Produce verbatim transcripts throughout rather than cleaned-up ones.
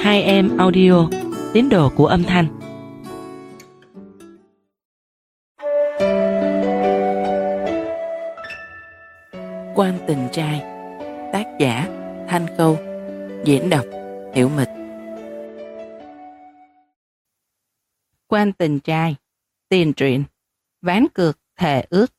Hai em audio, tín đồ của âm thanh. Quan tình trai, tác giả Thanh Câu, diễn đọc Hiểu Mịch. Quan tình trai, tiền truyện, ván cược thề ước.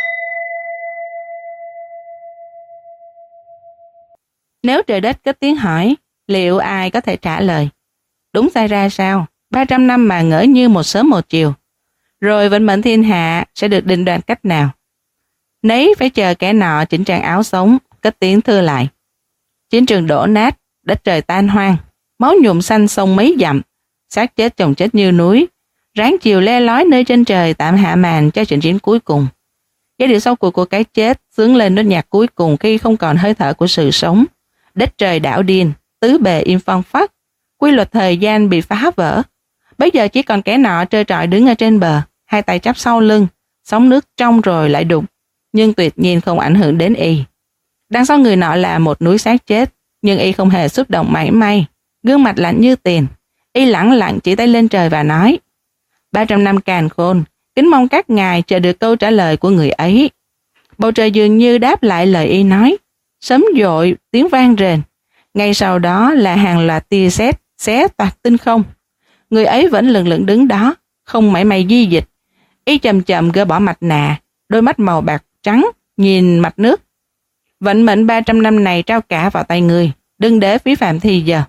Nếu trời đất cất tiếng hỏi, liệu ai có thể trả lời? Đúng sai ra sao? ba trăm năm mà ngỡ như một sớm một chiều. Rồi vận mệnh thiên hạ sẽ được định đoạt cách nào? Nấy phải chờ kẻ nọ chỉnh trang áo sống, cất tiếng thưa lại. Chiến trường đổ nát, đất trời tan hoang, máu nhuộm xanh sông mấy dặm, xác chết chồng chết như núi, ráng chiều le lói nơi trên trời tạm hạ màn cho trận chiến cuối cùng. Giai điệu sau cùng của cái chết xướng lên nốt nhạc cuối cùng khi không còn hơi thở của sự sống. Đất trời đảo điên, tứ bề im phăng phắc, quy luật thời gian bị phá vỡ. Bây giờ chỉ còn kẻ nọ trơ trọi đứng ở trên bờ, hai tay chắp sau lưng, sóng nước trong rồi lại đục, nhưng tuyệt nhiên không ảnh hưởng đến y. Đằng sau người nọ là một núi xác chết, nhưng y không hề xúc động mảy may, gương mặt lạnh như tiền. Y lẳng lặng chỉ tay lên trời và nói: ba trăm năm càn khôn, kính mong các ngài chờ được câu trả lời của người ấy. Bầu trời dường như đáp lại lời y nói, sấm dội tiếng vang rền. Ngay sau đó là hàng loạt tia sét xé toạc tinh không. Người ấy vẫn lững lững đứng đó, không mảy may di dịch. Y chậm chậm gỡ bỏ mặt nạ, đôi mắt màu bạc trắng nhìn mặt nước. Vận mệnh ba trăm năm này trao cả vào tay người, đừng để phí phạm thì giờ.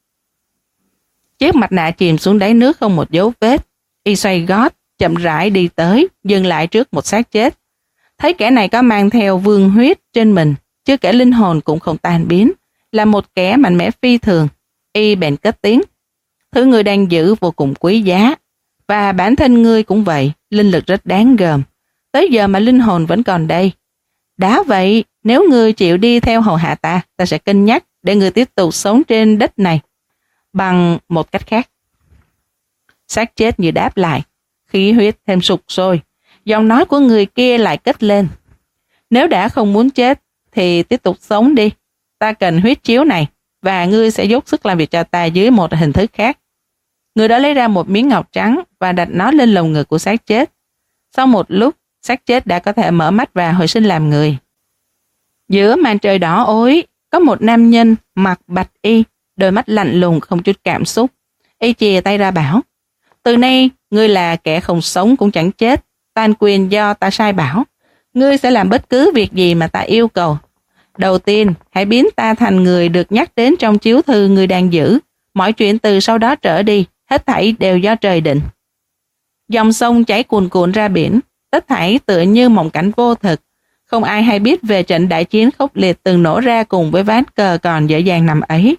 Chiếc mặt nạ chìm xuống đáy nước không một dấu vết. Y xoay gót, chậm rãi đi tới, dừng lại trước một xác chết. Thấy kẻ này có mang theo vương huyết trên mình, chưa kể linh hồn cũng không tan biến, là một kẻ mạnh mẽ phi thường. Y bèn cất tiếng: thứ người đang giữ vô cùng quý giá, và bản thân ngươi cũng vậy, linh lực rất đáng gờm. Tới giờ mà linh hồn vẫn còn đây. Đã vậy, nếu ngươi chịu đi theo hầu hạ ta, ta sẽ cân nhắc để ngươi tiếp tục sống trên đất này bằng một cách khác. Xác chết như đáp lại, khí huyết thêm sục sôi. Giọng nói của người kia lại cất lên: nếu đã không muốn chết thì tiếp tục sống đi. Ta cần huyết chiếu này, và ngươi sẽ dốc sức làm việc cho ta dưới một hình thức khác. Người đó lấy ra một miếng ngọc trắng và đặt nó lên lồng ngực của xác chết. Sau một lúc, xác chết đã có thể mở mắt và hồi sinh làm người. Giữa màn trời đỏ ối, có một nam nhân mặc bạch y, đôi mắt lạnh lùng không chút cảm xúc. Y chìa tay ra bảo: từ nay, ngươi là kẻ không sống cũng chẳng chết, toàn quyền do ta sai bảo. Ngươi sẽ làm bất cứ việc gì mà ta yêu cầu. Đầu tiên, hãy biến ta thành người được nhắc đến trong chiếu thư ngươi đang giữ. Mọi chuyện từ sau đó trở đi, hết thảy đều do trời định. Dòng sông chảy cuồn cuộn ra biển, tất thảy tựa như mộng cảnh vô thực. Không ai hay biết về trận đại chiến khốc liệt từng nổ ra cùng với ván cờ còn dễ dàng nằm ấy.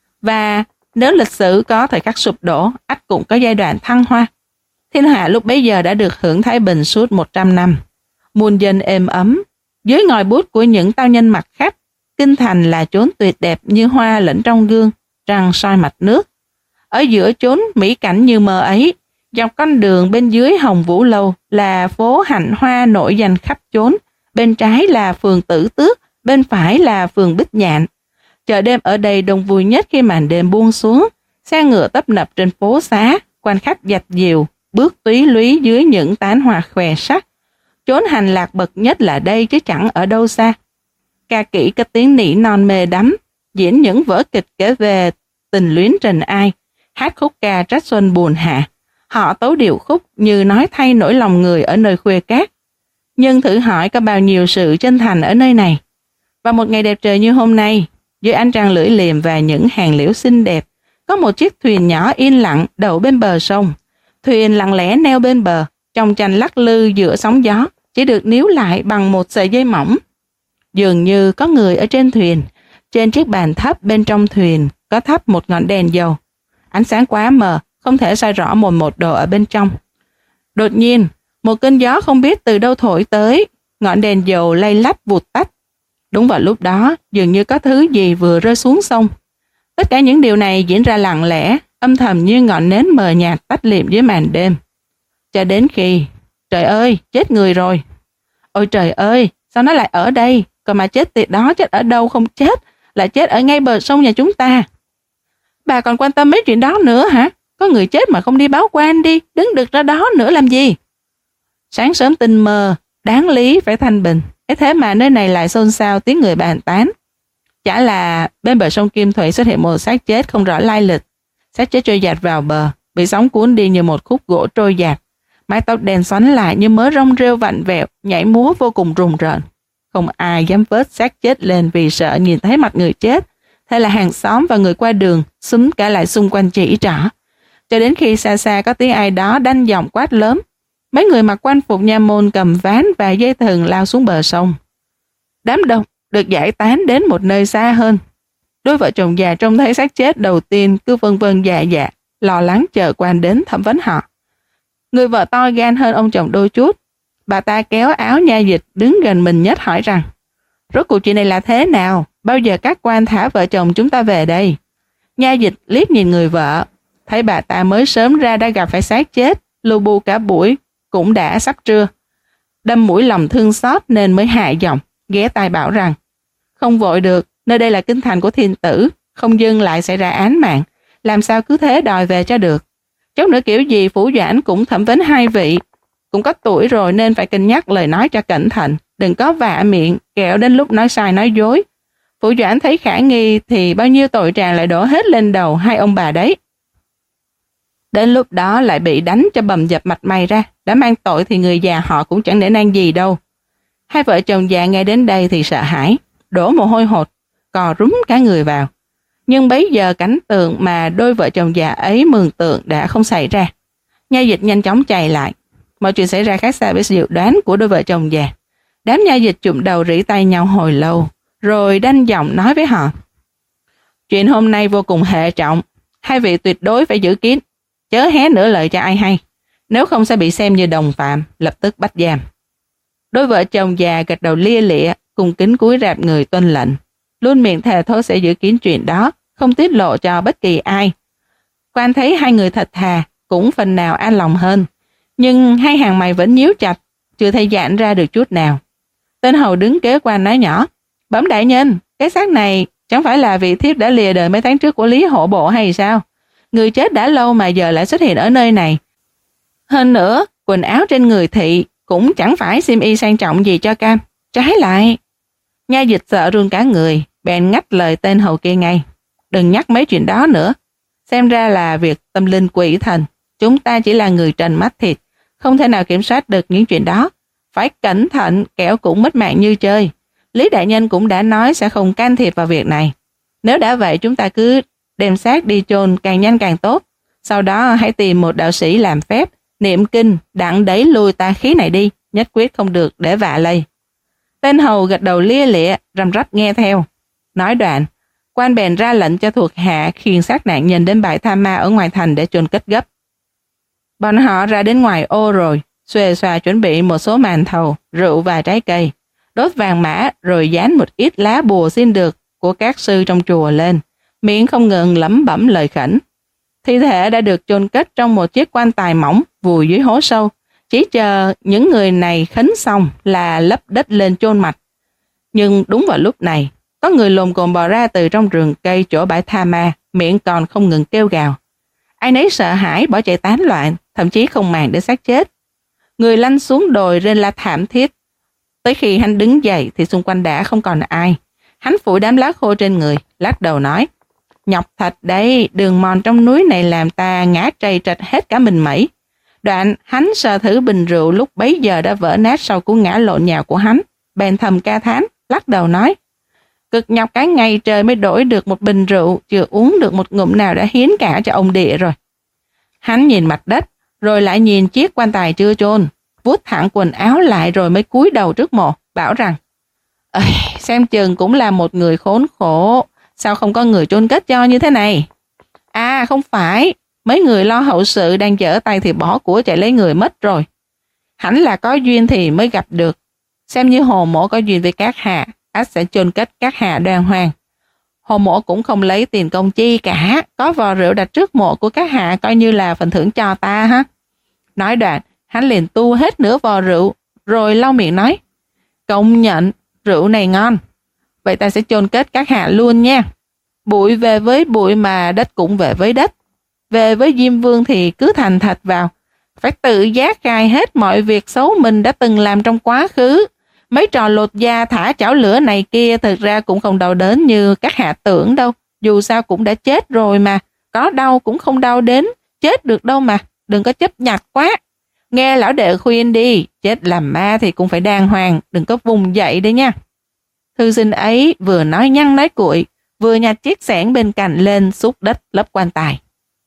Và nếu lịch sử có thời khắc sụp đổ, ắt cũng có giai đoạn thăng hoa. Thiên hạ lúc bấy giờ đã được hưởng thái bình suốt một trăm năm. Muôn dân êm ấm, dưới ngòi bút của những tao nhân mặt khách. Kinh thành là chốn tuyệt đẹp như hoa lẫn trong gương, trăng soi mặt nước. Ở giữa chốn mỹ cảnh như mơ ấy, dọc con đường bên dưới Hồng Vũ Lâu là phố hạnh hoa nổi danh khắp chốn. Bên trái là phường Tử Tước, bên phải là phường Bích Nhạn. Chợ đêm ở đây đông vui nhất khi màn đêm buông xuống. Xe ngựa tấp nập trên phố xá, quan khách dạch dìu, bước túy lúy dưới những tán hoa khòe sắc. Chốn hành lạc bậc nhất là đây chứ chẳng ở đâu xa. Ca kỹ có tiếng nỉ non mê đắm, diễn những vở kịch kể về tình luyến trần ai, hát khúc ca trách xuân buồn hạ. Họ tấu điệu khúc như nói thay nỗi lòng người ở nơi khuya cát. Nhưng thử hỏi có bao nhiêu sự chân thành ở nơi này. Và một ngày đẹp trời như hôm nay, dưới ánh trăng lưỡi liềm và những hàng liễu xinh đẹp, có một chiếc thuyền nhỏ yên lặng đậu bên bờ sông. Thuyền lặng lẽ neo bên bờ, trong tranh lắc lư giữa sóng gió, chỉ được níu lại bằng một sợi dây mỏng. Dường như có người ở trên thuyền. Trên chiếc bàn thấp bên trong thuyền có thắp một ngọn đèn dầu. Ánh sáng quá mờ, không thể soi rõ một một đồ ở bên trong. Đột nhiên, một cơn gió không biết từ đâu thổi tới, ngọn đèn dầu lay lách vụt tắt. Đúng vào lúc đó, dường như có thứ gì vừa rơi xuống sông. Tất cả những điều này diễn ra lặng lẽ, âm thầm như ngọn nến mờ nhạt tách liệm dưới màn đêm. Cho đến khi, trời ơi, chết người rồi. Ôi trời ơi, sao nó lại ở đây? Còn mà chết tiệt đó chết ở đâu không chết, lại chết ở ngay bờ sông nhà chúng ta. Bà còn quan tâm mấy chuyện đó nữa hả? Có người chết mà không đi báo quan đi, đứng được ra đó nữa làm gì? Sáng sớm tinh mơ, đáng lý phải thanh bình, ấy thế mà nơi này lại xôn xao tiếng người bàn tán. Chả là bên bờ sông Kim Thủy xuất hiện một xác chết không rõ lai lịch. Xác chết trôi dạt vào bờ, bị sóng cuốn đi như một khúc gỗ trôi dạt. Mái tóc đen xoắn lại như mớ rong rêu vặn vẹo, nhảy múa vô cùng rùng rợn. Không ai dám vớt xác chết lên vì sợ nhìn thấy mặt người chết. Thế là hàng xóm và người qua đường xúm cả lại xung quanh chỉ trỏ. Cho đến khi xa xa có tiếng ai đó đanh giọng quát lớn, mấy người mặc quan phục nha môn cầm ván và dây thừng lao xuống bờ sông. Đám đông được giải tán đến một nơi xa hơn. Đôi vợ chồng già trông thấy xác chết đầu tiên cứ vân vân dạ dạ, lo lắng chờ quan đến thẩm vấn họ. Người vợ to gan hơn ông chồng đôi chút. Bà ta kéo áo nha dịch đứng gần mình nhất hỏi rằng, rốt cuộc chuyện này là thế nào? Bao giờ các quan thả vợ chồng chúng ta về đây? Nha dịch liếc nhìn người vợ, thấy bà ta mới sớm ra đã gặp phải xác chết, lu bu cả buổi, cũng đã sắp trưa. Đâm mũi lòng thương xót nên mới hạ giọng, ghé tai bảo rằng, không vội được, nơi đây là kinh thành của thiên tử, không dưng lại xảy ra án mạng, làm sao cứ thế đòi về cho được. Chốc nữa kiểu gì Phủ Doãn cũng thẩm vấn hai vị, cũng có tuổi rồi nên phải cân nhắc lời nói cho cẩn thận, đừng có vạ miệng, kẻo đến lúc nói sai nói dối. Phủ Doãn thấy khả nghi thì bao nhiêu tội trạng lại đổ hết lên đầu hai ông bà đấy. Đến lúc đó lại bị đánh cho bầm dập mặt mày ra, đã mang tội thì người già họ cũng chẳng để nang gì đâu. Hai vợ chồng già nghe đến đây thì sợ hãi, đổ mồ hôi hột, cò rúm cả người vào. Nhưng bấy giờ cảnh tượng mà đôi vợ chồng già ấy mường tượng đã không xảy ra. Nha dịch nhanh chóng chạy lại. Mọi chuyện xảy ra khác xa với dự đoán của đôi vợ chồng già. Đám nha dịch chụm đầu rỉ tay nhau hồi lâu, rồi đanh giọng nói với họ. Chuyện hôm nay vô cùng hệ trọng, hai vị tuyệt đối phải giữ kín, chớ hé nửa lời cho ai hay, nếu không sẽ bị xem như đồng phạm, lập tức bắt giam. Đôi vợ chồng già gật đầu lia lịa, cùng kính cúi rạp người tuân lệnh, luôn miệng thề thốt sẽ giữ kín chuyện đó, không tiết lộ cho bất kỳ ai. Quan thấy hai người thật thà, cũng phần nào an lòng hơn, nhưng hai hàng mày vẫn nhíu chặt, chưa thấy giãn ra được chút nào. Tên hầu đứng kế quan nói nhỏ, bẩm đại nhân, cái xác này chẳng phải là vị thiếp đã lìa đời mấy tháng trước của Lý Hổ Bộ hay sao? Người chết đã lâu mà giờ lại xuất hiện ở nơi này. Hơn nữa, quần áo trên người thị cũng chẳng phải xiêm y sang trọng gì cho cam. Trái lại, nha dịch sợ run cả người, bèn ngắt lời tên hầu kia ngay. Đừng nhắc mấy chuyện đó nữa. Xem ra là việc tâm linh quỷ thần. Chúng ta chỉ là người trần mắt thịt, không thể nào kiểm soát được những chuyện đó. Phải cẩn thận, kẻo cũng mất mạng như chơi. Lý đại nhân cũng đã nói sẽ không can thiệp vào việc này. Nếu đã vậy chúng ta cứ đem xác đi chôn càng nhanh càng tốt. Sau đó hãy tìm một đạo sĩ làm phép, niệm kinh, đặng đẩy lui tà khí này đi, nhất quyết không được để vạ lây. Tên hầu gật đầu lia lịa, răm rắp nghe theo. Nói đoạn, quan bèn ra lệnh cho thuộc hạ khiêng xác nạn nhân đến bãi tha ma ở ngoài thành để chôn cất gấp. Bọn họ ra đến ngoài ô rồi, xuề xòa chuẩn bị một số màn thầu, rượu và trái cây, đốt vàng mã rồi dán một ít lá bùa xin được của các sư trong chùa lên, miệng không ngừng lẩm bẩm lời khẩn. Thi thể đã được chôn cất trong một chiếc quan tài mỏng vùi dưới hố sâu, chỉ chờ những người này khấn xong là lấp đất lên chôn mặt. Nhưng đúng vào lúc này, có người lồm cồm bò ra từ trong rừng cây chỗ bãi tha ma, miệng còn không ngừng kêu gào. Ai nấy sợ hãi bỏ chạy tán loạn, thậm chí không màng đến xác chết. Người lăn xuống đồi rên la thảm thiết. Tới khi hắn đứng dậy thì xung quanh đã không còn ai. Hắn phủi đám lá khô trên người, lắc đầu nói, nhọc thật đấy, đường mòn trong núi này làm ta ngã trầy trật hết cả mình mẩy. Đoạn hắn sờ thử bình rượu lúc bấy giờ đã vỡ nát sau cú ngã lộn nhào của hắn, bèn thầm ca thán, lắc đầu nói, cực nhọc cái ngày trời mới đổi được một bình rượu, chưa uống được một ngụm nào đã hiến cả cho ông địa rồi. Hắn nhìn mặt đất, rồi lại nhìn chiếc quan tài chưa chôn, vuốt thẳng quần áo lại rồi mới cúi đầu trước mộ, bảo rằng, ơi, xem chừng cũng là một người khốn khổ, sao không có người chôn cất cho như thế này? À không phải, mấy người lo hậu sự đang chở tay thì bỏ của chạy lấy người mất rồi. Hẳn là có duyên thì mới gặp được, xem như Hồ Mỗ có duyên với các hạ, ắt sẽ chôn cất các hạ đoan hoàng. Hồ Mỗ cũng không lấy tiền công chi cả, có vò rượu đặt trước mộ của các hạ coi như là phần thưởng cho ta ha. Nói đoạn, hắn liền tu hết nửa vò rượu, rồi lau miệng nói, công nhận, rượu này ngon, vậy ta sẽ chôn kết các hạ luôn nha. Bụi về với bụi mà đất cũng về với đất. Về với Diêm Vương thì cứ thành thật vào, phải tự giác khai hết mọi việc xấu mình đã từng làm trong quá khứ. Mấy trò lột da thả chảo lửa này kia thực ra cũng không đau đớn như các hạ tưởng đâu. Dù sao cũng đã chết rồi mà, có đau cũng không đau đến, chết được đâu mà, đừng có chấp nhặt quá. Nghe lão đệ khuyên đi, chết làm ma thì cũng phải đàng hoàng, đừng có vùng dậy đấy nha. Thư sinh ấy vừa nói nhăn nói cuội, vừa nhặt chiếc xẻng bên cạnh lên xúc đất lấp quan tài.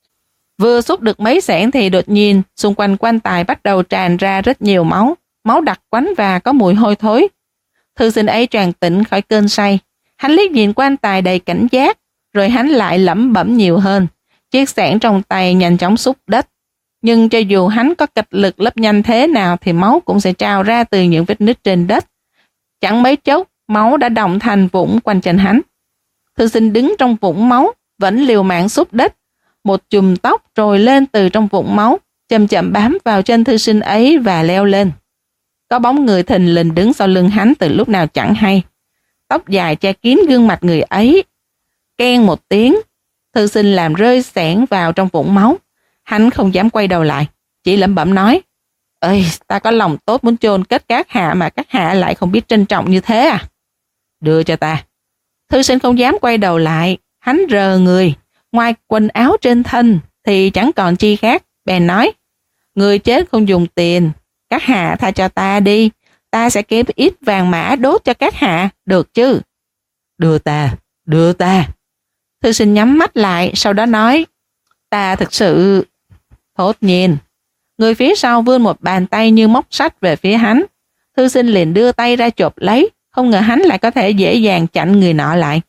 Vừa xúc được mấy xẻng thì đột nhiên xung quanh quan tài bắt đầu tràn ra rất nhiều máu, máu đặc quánh và có mùi hôi thối. Thư sinh ấy tràn tỉnh khỏi cơn say, hắn liếc nhìn quan tài đầy cảnh giác, rồi hắn lại lẩm bẩm nhiều hơn. Chiếc xẻng trong tay nhanh chóng xúc đất, nhưng cho dù hắn có kịch lực lấp nhanh thế nào thì máu cũng sẽ trào ra từ những vết nứt trên đất. Chẳng mấy chốc, máu đã đọng thành vũng quanh chân hắn. Thư sinh đứng trong vũng máu, vẫn liều mạng xúc đất. Một chùm tóc trồi lên từ trong vũng máu, chậm chậm bám vào chân thư sinh ấy và leo lên. Có bóng người thình lình đứng sau lưng hắn từ lúc nào chẳng hay. Tóc dài che kín gương mặt người ấy. Keng một tiếng, thư sinh làm rơi xẻng vào trong vũng máu. Hắn không dám quay đầu lại, chỉ lẩm bẩm nói: "Ơi, ta có lòng tốt muốn chôn cất các hạ mà các hạ lại không biết trân trọng như thế à? Đưa cho ta." Thư sinh không dám quay đầu lại, hắn rờ người, ngoài quần áo trên thân thì chẳng còn chi khác, bèn nói: "Người chết không dùng tiền, các hạ tha cho ta đi, ta sẽ kiếm ít vàng mã đốt cho các hạ, được chứ?" "Đưa ta, đưa ta." Thư sinh nhắm mắt lại, sau đó nói: "Ta thực sự..." Thốt nhiên, người phía sau vươn một bàn tay như móc sắt về phía hắn. Thư sinh liền đưa tay ra chộp lấy, không ngờ hắn lại có thể dễ dàng chặn người nọ lại.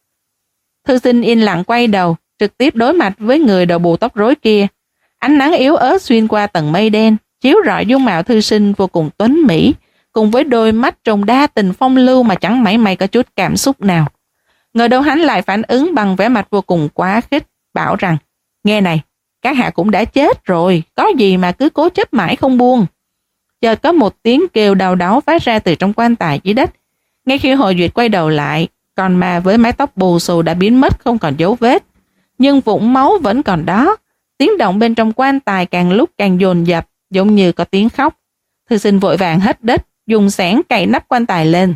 Thư sinh yên lặng quay đầu, trực tiếp đối mặt với người đầu bù tóc rối kia. Ánh nắng yếu ớt xuyên qua tầng mây đen, chiếu rọi dung mạo thư sinh vô cùng tuấn mỹ, cùng với đôi mắt trông đa tình phong lưu mà chẳng mảy may có chút cảm xúc nào. Ngờ đâu hắn lại phản ứng bằng vẻ mặt vô cùng quá khích, bảo rằng: "Nghe này, các hạ cũng đã chết rồi, có gì mà cứ cố chấp mãi không buông." Chợt có một tiếng kêu đau đớn phát ra từ trong quan tài dưới đất. Ngay khi Hồ Duyệt quay đầu lại, con ma với mái tóc bù xù đã biến mất không còn dấu vết, nhưng vũng máu vẫn còn đó. Tiếng động bên trong quan tài càng lúc càng dồn dập, giống như có tiếng khóc. Thư sinh vội vàng hất đất, dùng xẻng cày nắp quan tài lên.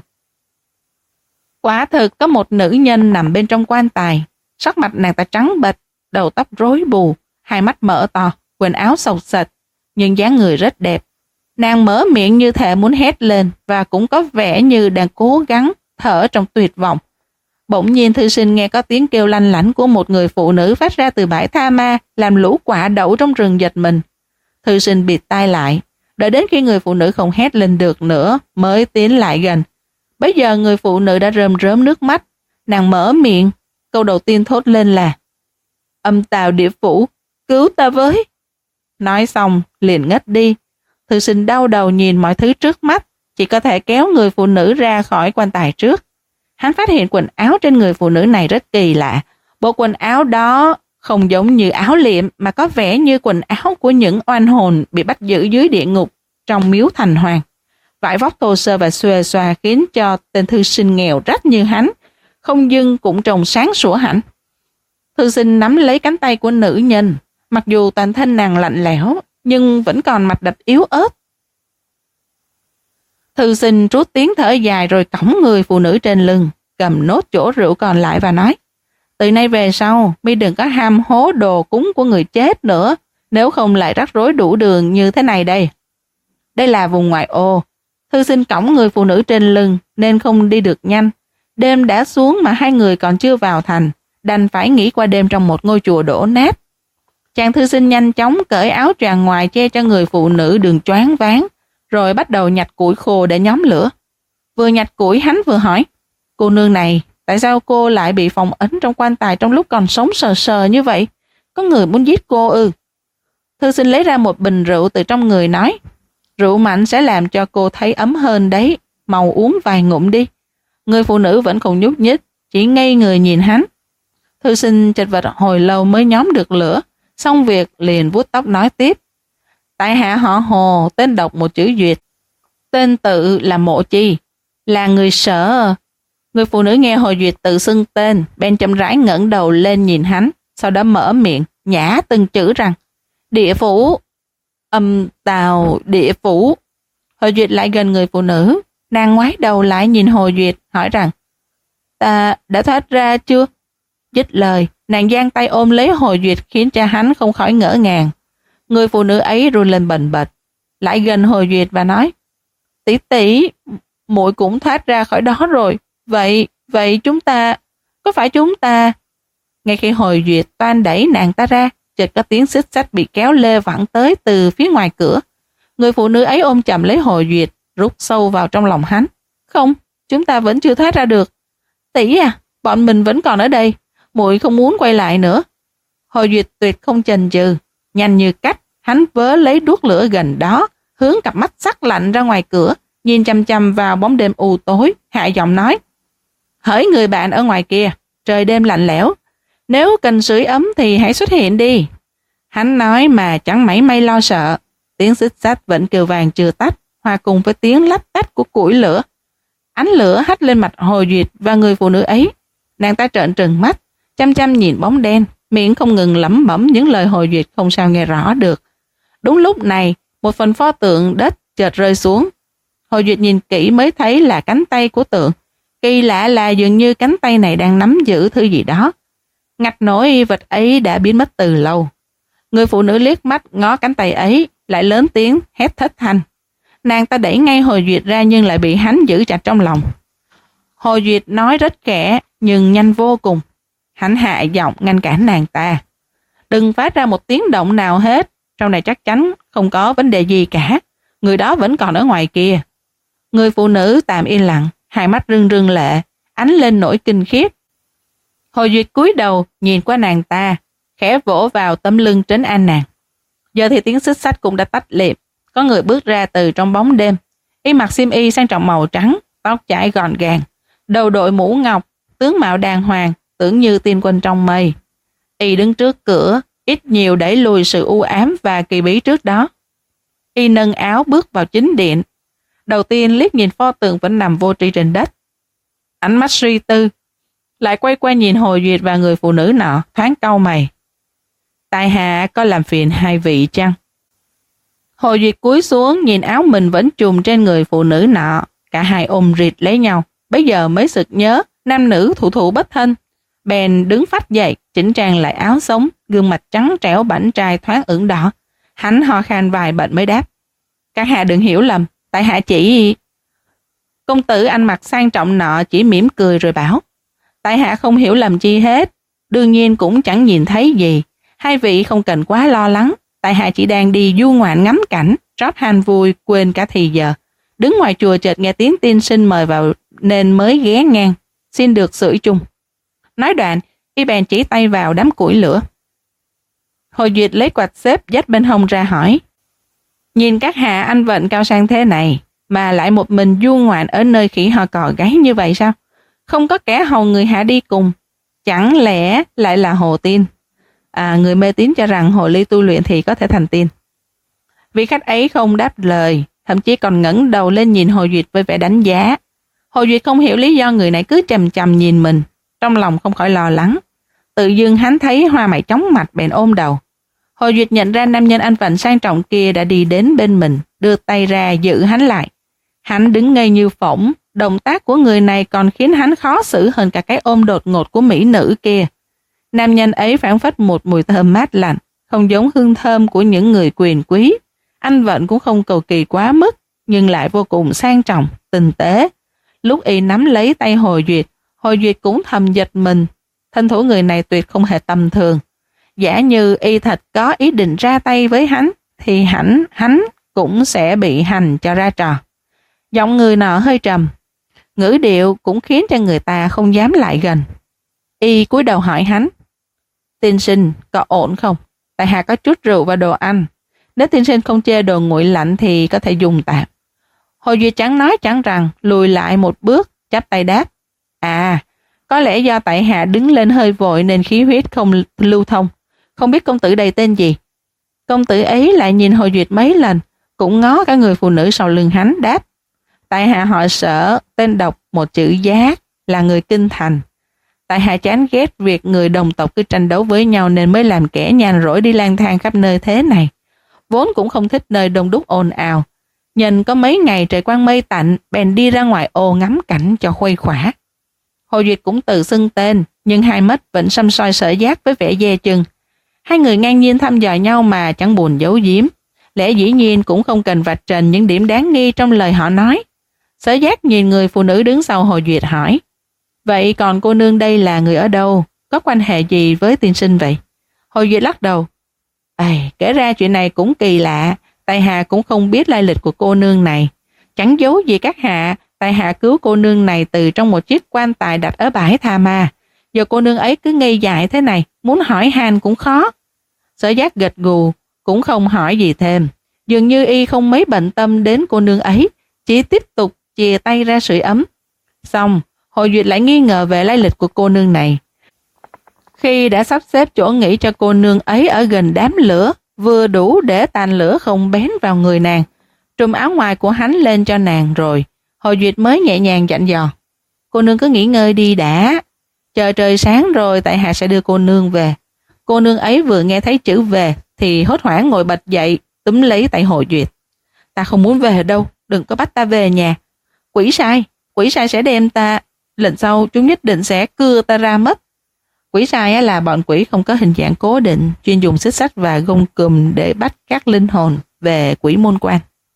Quả thực có một nữ nhân nằm bên trong quan tài, sắc mặt nàng ta trắng bệch, đầu tóc rối bù, hai mắt mở to, quần áo xộc xệch, nhưng dáng người rất đẹp. Nàng mở miệng như thể muốn hét lên và cũng có vẻ như đang cố gắng thở trong tuyệt vọng. Bỗng nhiên thư sinh nghe có tiếng kêu lanh lảnh của một người phụ nữ phát ra từ bãi tha ma, làm lũ quạ đậu trong rừng giật mình. Thư sinh bịt tai lại, đợi đến khi người phụ nữ không hét lên được nữa mới tiến lại gần. Bây giờ người phụ nữ đã rơm rớm nước mắt, nàng mở miệng, câu đầu tiên thốt lên là: "Âm Tào Địa Phủ, cứu ta với." Nói xong liền ngất đi. Thư sinh đau đầu nhìn mọi thứ trước mắt, chỉ có thể kéo người phụ nữ ra khỏi quan tài trước. Hắn phát hiện quần áo trên người phụ nữ này rất kỳ lạ. Bộ quần áo đó không giống như áo liệm mà có vẻ như quần áo của những oan hồn bị bắt giữ dưới địa ngục trong miếu thành hoàng. Vải vóc thô sơ và xuề xòa khiến cho tên thư sinh nghèo rách như hắn không dưng cũng trông sáng sủa hẳn. Thư sinh nắm lấy cánh tay của nữ nhân, mặc dù toàn thân nàng lạnh lẽo nhưng vẫn còn mặt đập yếu ớt. Thư sinh trút tiếng thở dài rồi cõng người phụ nữ trên lưng, cầm nốt chỗ rượu còn lại và nói: "Từ nay về sau, mi đừng có ham hố đồ cúng của người chết nữa, nếu không lại rắc rối đủ đường như thế này đây." Đây là vùng ngoại ô. Thư sinh cõng người phụ nữ trên lưng nên không đi được nhanh. Đêm đã xuống mà hai người còn chưa vào thành, đành phải nghỉ qua đêm trong một ngôi chùa đổ nát. Chàng thư sinh nhanh chóng cởi áo choàng ngoài che cho người phụ nữ đường choáng váng, rồi bắt đầu nhặt củi khô để nhóm lửa. Vừa nhặt củi hắn vừa hỏi: "Cô nương này, tại sao cô lại bị phong ấn trong quan tài trong lúc còn sống sờ sờ như vậy? Có người muốn giết cô ư?" Thư sinh lấy ra một bình rượu từ trong người nói: "Rượu mạnh sẽ làm cho cô thấy ấm hơn đấy, mau uống vài ngụm đi." Người phụ nữ vẫn không nhúc nhích, chỉ ngây người nhìn hắn. Thư sinh chật vật hồi lâu mới nhóm được lửa, xong việc liền vuốt tóc nói tiếp: "Tại hạ họ Hồ, tên đọc một chữ Duyệt, tên tự là Mộ Chi, là người Sở." Người phụ nữ nghe Hồ Duyệt tự xưng tên, bèn chậm rãi ngẩng đầu lên nhìn hắn, sau đó mở miệng, nhả từng chữ rằng, địa phủ, âm tào địa phủ. Hồ Duyệt lại gần người phụ nữ, nàng ngoái đầu lại nhìn Hồ Duyệt, hỏi rằng, ta đã thoát ra chưa? Dứt lời, nàng giang tay ôm lấy Hồ Duyệt khiến cho hắn không khỏi ngỡ ngàng. Người phụ nữ ấy run lên bần bật, lại gần Hồ Duyệt và nói, tỷ tỷ, muội cũng thoát ra khỏi đó rồi. Vậy, vậy chúng ta, có phải chúng ta? Ngay khi Hồ Duyệt toan đẩy nàng ta ra, chợt có tiếng xích xách bị kéo lê vẳng tới từ phía ngoài cửa. Người phụ nữ ấy ôm chầm lấy Hồ Duyệt, rút sâu vào trong lòng hắn. Không, chúng ta vẫn chưa thoát ra được. Tỷ à, bọn mình vẫn còn ở đây, muội không muốn quay lại nữa. Hồ Duyệt tuyệt không chần chừ, nhanh như cắt, hắn vớ lấy đuốc lửa gần đó, hướng cặp mắt sắc lạnh ra ngoài cửa, nhìn chăm chăm vào bóng đêm u tối, hạ giọng nói, hỡi người bạn ở ngoài kia, trời đêm lạnh lẽo, nếu cần sưởi ấm thì hãy xuất hiện đi. Hắn nói mà chẳng mảy may lo sợ, tiếng xích xách vẫn kêu vàng chưa tắt, hòa cùng với tiếng lách tách của củi lửa. Ánh lửa hắt lên mặt Hồ Duyệt và người phụ nữ ấy. Nàng ta trợn trừng mắt, chăm chăm nhìn bóng đen, miệng không ngừng lẩm bẩm những lời Hồ Duyệt không sao nghe rõ được. Đúng lúc này, một phần pho tượng đất chợt rơi xuống. Hồ Duyệt nhìn kỹ mới thấy là cánh tay của tượng. Kỳ lạ là dường như cánh tay này đang nắm giữ thứ gì đó. Ngạch nổi vật ấy đã biến mất từ lâu. Người phụ nữ liếc mắt ngó cánh tay ấy, lại lớn tiếng hét thất thanh. Nàng ta đẩy ngay Hồ Duyệt ra nhưng lại bị hắn giữ chặt trong lòng. Hồ Duyệt nói rất khẽ nhưng nhanh vô cùng. Hắn hạ giọng ngăn cản nàng ta. Đừng phát ra một tiếng động nào hết, trong này chắc chắn không có vấn đề gì cả. Người đó vẫn còn ở ngoài kia. Người phụ nữ tạm yên lặng, hai mắt rưng rưng lệ, ánh lên nỗi kinh khiếp. Hồ Duyệt cúi đầu nhìn qua nàng ta, khẽ vỗ vào tấm lưng trấn an nàng. Giờ thì tiếng xích xách cũng đã tách liệm. Có người bước ra từ trong bóng đêm. Y mặc xiêm y sang trọng màu trắng, tóc chải gọn gàng, đầu đội mũ ngọc, tướng mạo đàng hoàng, tưởng như tiên quân trong mây. Y đứng trước cửa, ít nhiều đẩy lùi sự u ám và kỳ bí trước đó. Y nâng áo bước vào chính điện. Đầu tiên liếc nhìn pho tượng vẫn nằm vô tri trên đất. Ánh mắt suy tư, lại quay qua nhìn Hồ Duyệt và người phụ nữ nọ, thoáng cau mày. Tại hạ có làm phiền hai vị chăng? Hồ Duyệt cúi xuống nhìn áo mình vẫn trùm trên người phụ nữ nọ, cả hai ôm rịt lấy nhau, bây giờ mới sực nhớ nam nữ thủ thủ bất thân. Bèn đứng phách dậy, chỉnh trang lại áo sống, gương mặt trắng trẻo bảnh trai thoáng ửng đỏ. Hắn ho khan vài bệnh mới đáp. Các hạ đừng hiểu lầm, tại hạ chỉ... Công tử ăn mặc sang trọng nọ chỉ mỉm cười rồi bảo. Tại hạ không hiểu lầm chi hết, đương nhiên cũng chẳng nhìn thấy gì. Hai vị không cần quá lo lắng, tại hạ chỉ đang đi du ngoạn ngắm cảnh, rót han vui, quên cả thì giờ. Đứng ngoài chùa chợt nghe tiếng tiên sinh mời vào nên mới ghé ngang, xin được sưởi chung. Nói đoạn, y bèn chỉ tay vào đám củi lửa. Hồ Duyệt lấy quạt xếp dắt bên hông ra hỏi. Nhìn các hạ anh vận cao sang thế này, mà lại một mình du ngoạn ở nơi khỉ ho cò gáy như vậy sao? Không có kẻ hầu người hạ đi cùng, chẳng lẽ lại là hồ tiên? À, người mê tín cho rằng hồ ly tu luyện thì có thể thành tiên. Vị khách ấy không đáp lời, thậm chí còn ngẩng đầu lên nhìn Hồ Duyệt với vẻ đánh giá. Hồ Duyệt không hiểu lý do người này cứ chằm chằm nhìn mình, trong lòng không khỏi lo lắng. Tự dưng hắn thấy hoa mày chóng mặt bèn ôm đầu. Hồ Duyệt nhận ra nam nhân anh vận sang trọng kia đã đi đến bên mình, đưa tay ra giữ hắn lại. Hắn đứng ngây như phỗng, động tác của người này còn khiến hắn khó xử hơn cả cái ôm đột ngột của mỹ nữ kia. Nam nhân ấy phảng phất một mùi thơm mát lạnh, không giống hương thơm của những người quyền quý. Anh vận cũng không cầu kỳ quá mức, nhưng lại vô cùng sang trọng, tinh tế. Lúc y nắm lấy tay Hồ Duyệt, Hồ Duyệt cũng thầm giật mình. Thân thủ người này tuyệt không hề tầm thường. Giả như y thật có ý định ra tay với hắn, thì hẳn hắn cũng sẽ bị hành cho ra trò. Giọng người nọ hơi trầm, ngữ điệu cũng khiến cho người ta không dám lại gần. Y cúi đầu hỏi hắn. Tiên sinh có ổn không? Tại hạ có chút rượu và đồ ăn. Nếu tiên sinh không chê đồ nguội lạnh thì có thể dùng tạm. Hồ Duyệt chẳng nói chẳng rằng, lùi lại một bước, chắp tay đáp. À, có lẽ do tại hạ đứng lên hơi vội nên khí huyết không lưu thông. Không biết công tử đây tên gì? Công tử ấy lại nhìn Hồ Duyệt mấy lần, cũng ngó cả người phụ nữ sau lưng hắn đáp. Tại hạ họ Sở, tên đọc một chữ Giác, là người kinh thành. Tại hạ chán ghét việc người đồng tộc cứ tranh đấu với nhau nên mới làm kẻ nhàn rỗi đi lang thang khắp nơi thế này. Vốn cũng không thích nơi đông đúc ồn ào. Nhìn có mấy ngày trời quang mây tạnh, bèn đi ra ngoài ô ngắm cảnh cho khuây khỏa. Hồ Duyệt cũng tự xưng tên, nhưng hai mắt vẫn săm soi Sở Giác với vẻ dè chừng. Hai người ngang nhiên thăm dò nhau mà chẳng buồn giấu giếm. Lẽ dĩ nhiên cũng không cần vạch trần những điểm đáng nghi trong lời họ nói. Sở Giác nhìn người phụ nữ đứng sau Hồ Duyệt hỏi: Vậy còn cô nương đây là người ở đâu? Có quan hệ gì với tiên sinh vậy? Hồ Duyệt lắc đầu: Ây, kể ra chuyện này cũng kỳ lạ. Tại hạ cũng không biết lai lịch của cô nương này. Chẳng giấu gì các hạ, tại hạ cứu cô nương này từ trong một chiếc quan tài đặt ở bãi Tha Ma. Giờ cô nương ấy cứ ngây dại thế này, muốn hỏi han cũng khó. Sở Giác gật gù, cũng không hỏi gì thêm. Dường như y không mấy bận tâm đến cô nương ấy, chỉ tiếp tục chìa tay ra sưởi ấm. Xong, Hồ Duyệt lại nghi ngờ về lai lịch của cô nương này. Khi đã sắp xếp chỗ nghỉ cho cô nương ấy ở gần đám lửa, vừa đủ để tàn lửa không bén vào người nàng, trùm áo ngoài của hắn lên cho nàng rồi, Hồ Duyệt mới nhẹ nhàng dặn dò: Cô nương cứ nghỉ ngơi đi đã, chờ trời sáng rồi tại hạ sẽ đưa cô nương về. Cô nương ấy vừa nghe thấy chữ về thì hốt hoảng ngồi bật dậy, túm lấy tay Hồ Duyệt: Ta không muốn về đâu, đừng có bắt ta về nhà. Quỷ sai, quỷ sai sẽ đem ta, lần sau chúng nhất định sẽ cưa ta ra mất. Quỷ sai là bọn quỷ không có hình dạng cố định, chuyên dùng xích sắt và gông cùm để bắt các linh hồn về quỷ môn quan.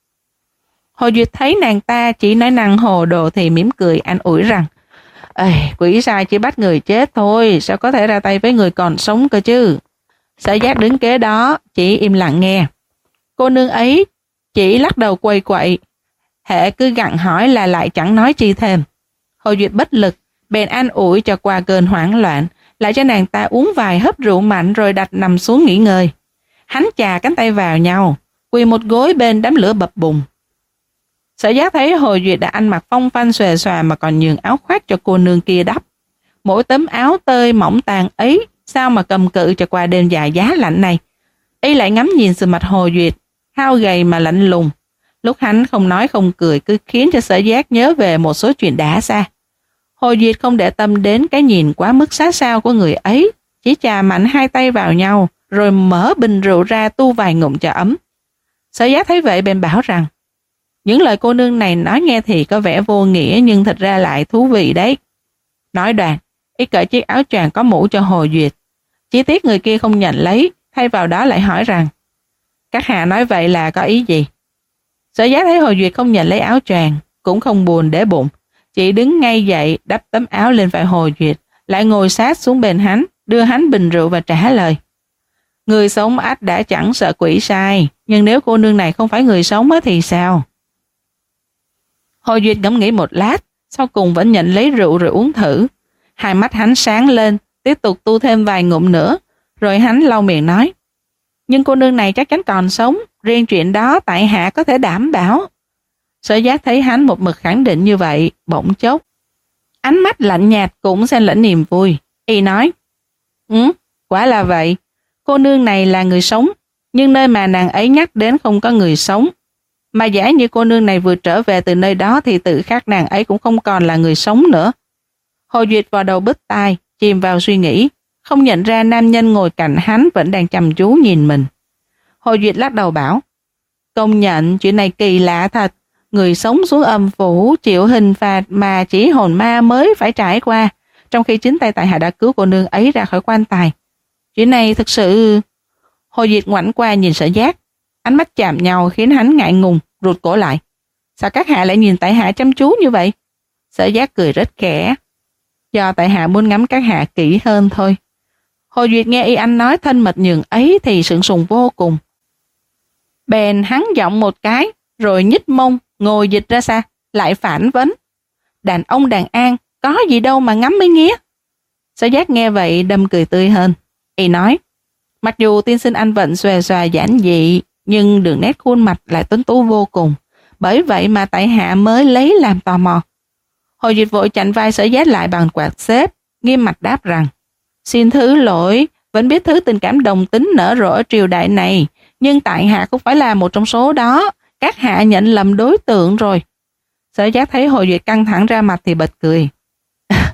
Hồ Duyệt thấy nàng ta chỉ nói năng hồ đồ thì mỉm cười an ủi rằng: Ê, quỷ sai chỉ bắt người chết thôi, sao có thể ra tay với người còn sống cơ chứ? Sở Giác đứng kế đó chỉ im lặng nghe. Cô nương ấy chỉ lắc đầu quay quậy, hễ cứ gặng hỏi là lại chẳng nói chi thêm. Hồ Duyệt bất lực, bèn an ủi cho qua cơn hoảng loạn, lại cho nàng ta uống vài hớp rượu mạnh rồi đặt nằm xuống nghỉ ngơi. Hắn chà cánh tay vào nhau, quỳ một gối bên đám lửa bập bùng. Sở Giác thấy Hồ Duyệt đã ăn mặc phong phanh xòe xòa mà còn nhường áo khoác cho cô nương kia đắp. Mỗi tấm áo tơi mỏng tàn ấy sao mà cầm cự cho qua đêm dài giá lạnh này. Y lại ngắm nhìn sự mặt Hồ Duyệt, hao gầy mà lạnh lùng. Lúc hắn không nói không cười cứ khiến cho Sở Giác nhớ về một số chuyện đã xa. Hồ Duyệt không để tâm đến cái nhìn quá mức sát sao của người ấy, chỉ chà mạnh hai tay vào nhau rồi mở bình rượu ra tu vài ngụm cho ấm. Sở Giác thấy vậy bèn bảo rằng: Những lời cô nương này nói nghe thì có vẻ vô nghĩa nhưng thật ra lại thú vị đấy. Nói đoạn, y cởi chiếc áo choàng có mũ cho Hồ Duyệt. Chỉ tiếc người kia không nhận lấy, thay vào đó lại hỏi rằng: Các hạ nói vậy là có ý gì? Sở Giác thấy Hồ Duyệt không nhận lấy áo choàng, cũng không buồn để bụng, chỉ đứng ngay dậy đắp tấm áo lên vai Hồ Duyệt, lại ngồi sát xuống bên hắn, đưa hắn bình rượu và trả lời: Người sống ắt đã chẳng sợ quỷ sai, nhưng nếu cô nương này không phải người sống thì sao? Hồ Duyệt ngẫm nghĩ một lát, sau cùng vẫn nhận lấy rượu rồi uống thử. Hai mắt hắn sáng lên, tiếp tục tu thêm vài ngụm nữa, rồi hắn lau miệng nói: Nhưng cô nương này chắc chắn còn sống, riêng chuyện đó tại hạ có thể đảm bảo. Sở Giác thấy hắn một mực khẳng định như vậy, bỗng chốc ánh mắt lạnh nhạt cũng xen lẫn niềm vui. Y nói: Ừ, quả là vậy. Cô nương này là người sống, nhưng nơi mà nàng ấy nhắc đến không có người sống. Mà giả như cô nương này vừa trở về từ nơi đó thì tự khắc nàng ấy cũng không còn là người sống nữa. Hồ Duyệt vào đầu bứt tai, chìm vào suy nghĩ, không nhận ra nam nhân ngồi cạnh hắn vẫn đang chăm chú nhìn mình. Hồ Duyệt lắc đầu bảo: Công nhận chuyện này kỳ lạ thật. Người sống xuống âm phủ chịu hình phạt mà chỉ hồn ma mới phải trải qua, trong khi chính tay tại hạ đã cứu cô nương ấy ra khỏi quan tài. Chuyện này thực sự... Hồ Duyệt ngoảnh qua nhìn Sở Giác, ánh mắt chạm nhau khiến hắn ngại ngùng, rụt cổ lại. Sao các hạ lại nhìn tại hạ chăm chú như vậy? Sở Giác cười rất khẽ. Do tại hạ muốn ngắm các hạ kỹ hơn thôi. Hồ Duyệt nghe y anh nói thân mật nhường ấy thì sượng sùng vô cùng. Bèn hắn giọng một cái, rồi nhích mông, ngồi dịch ra xa, lại phản vấn: Đàn ông đàn an, có gì đâu mà ngắm mới nghía. Sở Giác nghe vậy đâm cười tươi hơn. Y nói: Mặc dù tiên sinh anh vận xòe xòa giản dị, nhưng đường nét khuôn mặt lại tuấn tú vô cùng. Bởi vậy mà tại hạ mới lấy làm tò mò. Hồ Duyệt vội chặn vai Sở Giác lại bằng quạt xếp, nghiêm mặt đáp rằng: Xin thứ lỗi, vẫn biết thứ tình cảm đồng tính nở rộ ở triều đại này, nhưng tại hạ không phải là một trong số đó, các hạ nhận lầm đối tượng rồi. Sở Giác thấy Hồ Duyệt căng thẳng ra mặt thì bật cười.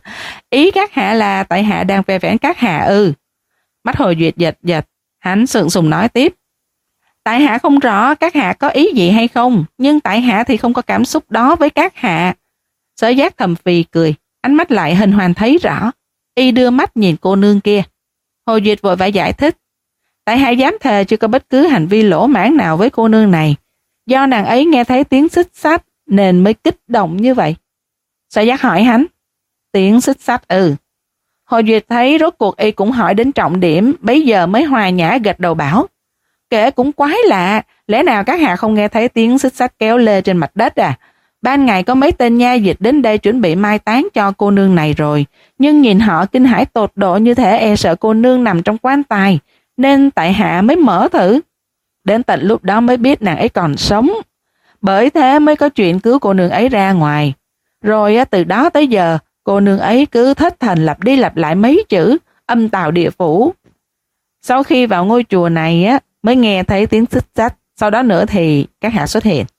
Ý các hạ là tại hạ đang ve vãn các hạ ư? Mắt Hồ Duyệt giật giật, hắn sượng sùng nói tiếp. Tại hạ không rõ các hạ có ý gì hay không, nhưng tại hạ thì không có cảm xúc đó với các hạ. Sở Giác thầm phì cười, ánh mắt lại hình hoàn thấy rõ. Y đưa mắt nhìn cô nương kia. Hồ Duyệt vội vã giải thích. Tại hạ dám thề chưa có bất cứ hành vi lỗ mãng nào với cô nương này. Do nàng ấy nghe thấy tiếng xích xách nên mới kích động như vậy. Sở Giác hỏi hắn. Tiếng xích xách ừ. Hồ Duyệt thấy rốt cuộc y cũng hỏi đến trọng điểm, bấy giờ mới hòa nhã gật đầu bảo. Kể cũng quái lạ, lẽ nào các hạ không nghe thấy tiếng xích xách kéo lê trên mặt đất à? Ban ngày có mấy tên nha dịch đến đây chuẩn bị mai táng cho cô nương này rồi, nhưng nhìn họ kinh hãi tột độ như thể e sợ cô nương nằm trong quan tài, nên tại hạ mới mở thử. Đến tận lúc đó mới biết nàng ấy còn sống, bởi thế mới có chuyện cứu cô nương ấy ra ngoài. Rồi từ đó tới giờ, cô nương ấy cứ thất thần lặp đi lặp lại mấy chữ âm tào địa phủ. Sau khi vào ngôi chùa này á mới nghe thấy tiếng xích xách, sau đó nữa thì các hạ xuất hiện.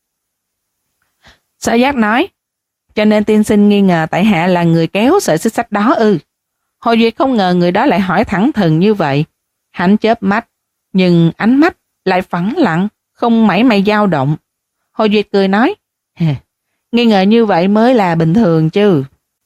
Sở Giác nói, cho nên tiên sinh nghi ngờ tại hạ là người kéo sợi xích xách đó ư? Hồ Duyệt không ngờ người đó lại hỏi thẳng thừng như vậy. Hắn chớp mắt, nhưng ánh mắt lại phẳng lặng, không mảy may dao động. Hồ Duyệt cười nói, nghi ngờ như vậy mới là bình thường chứ.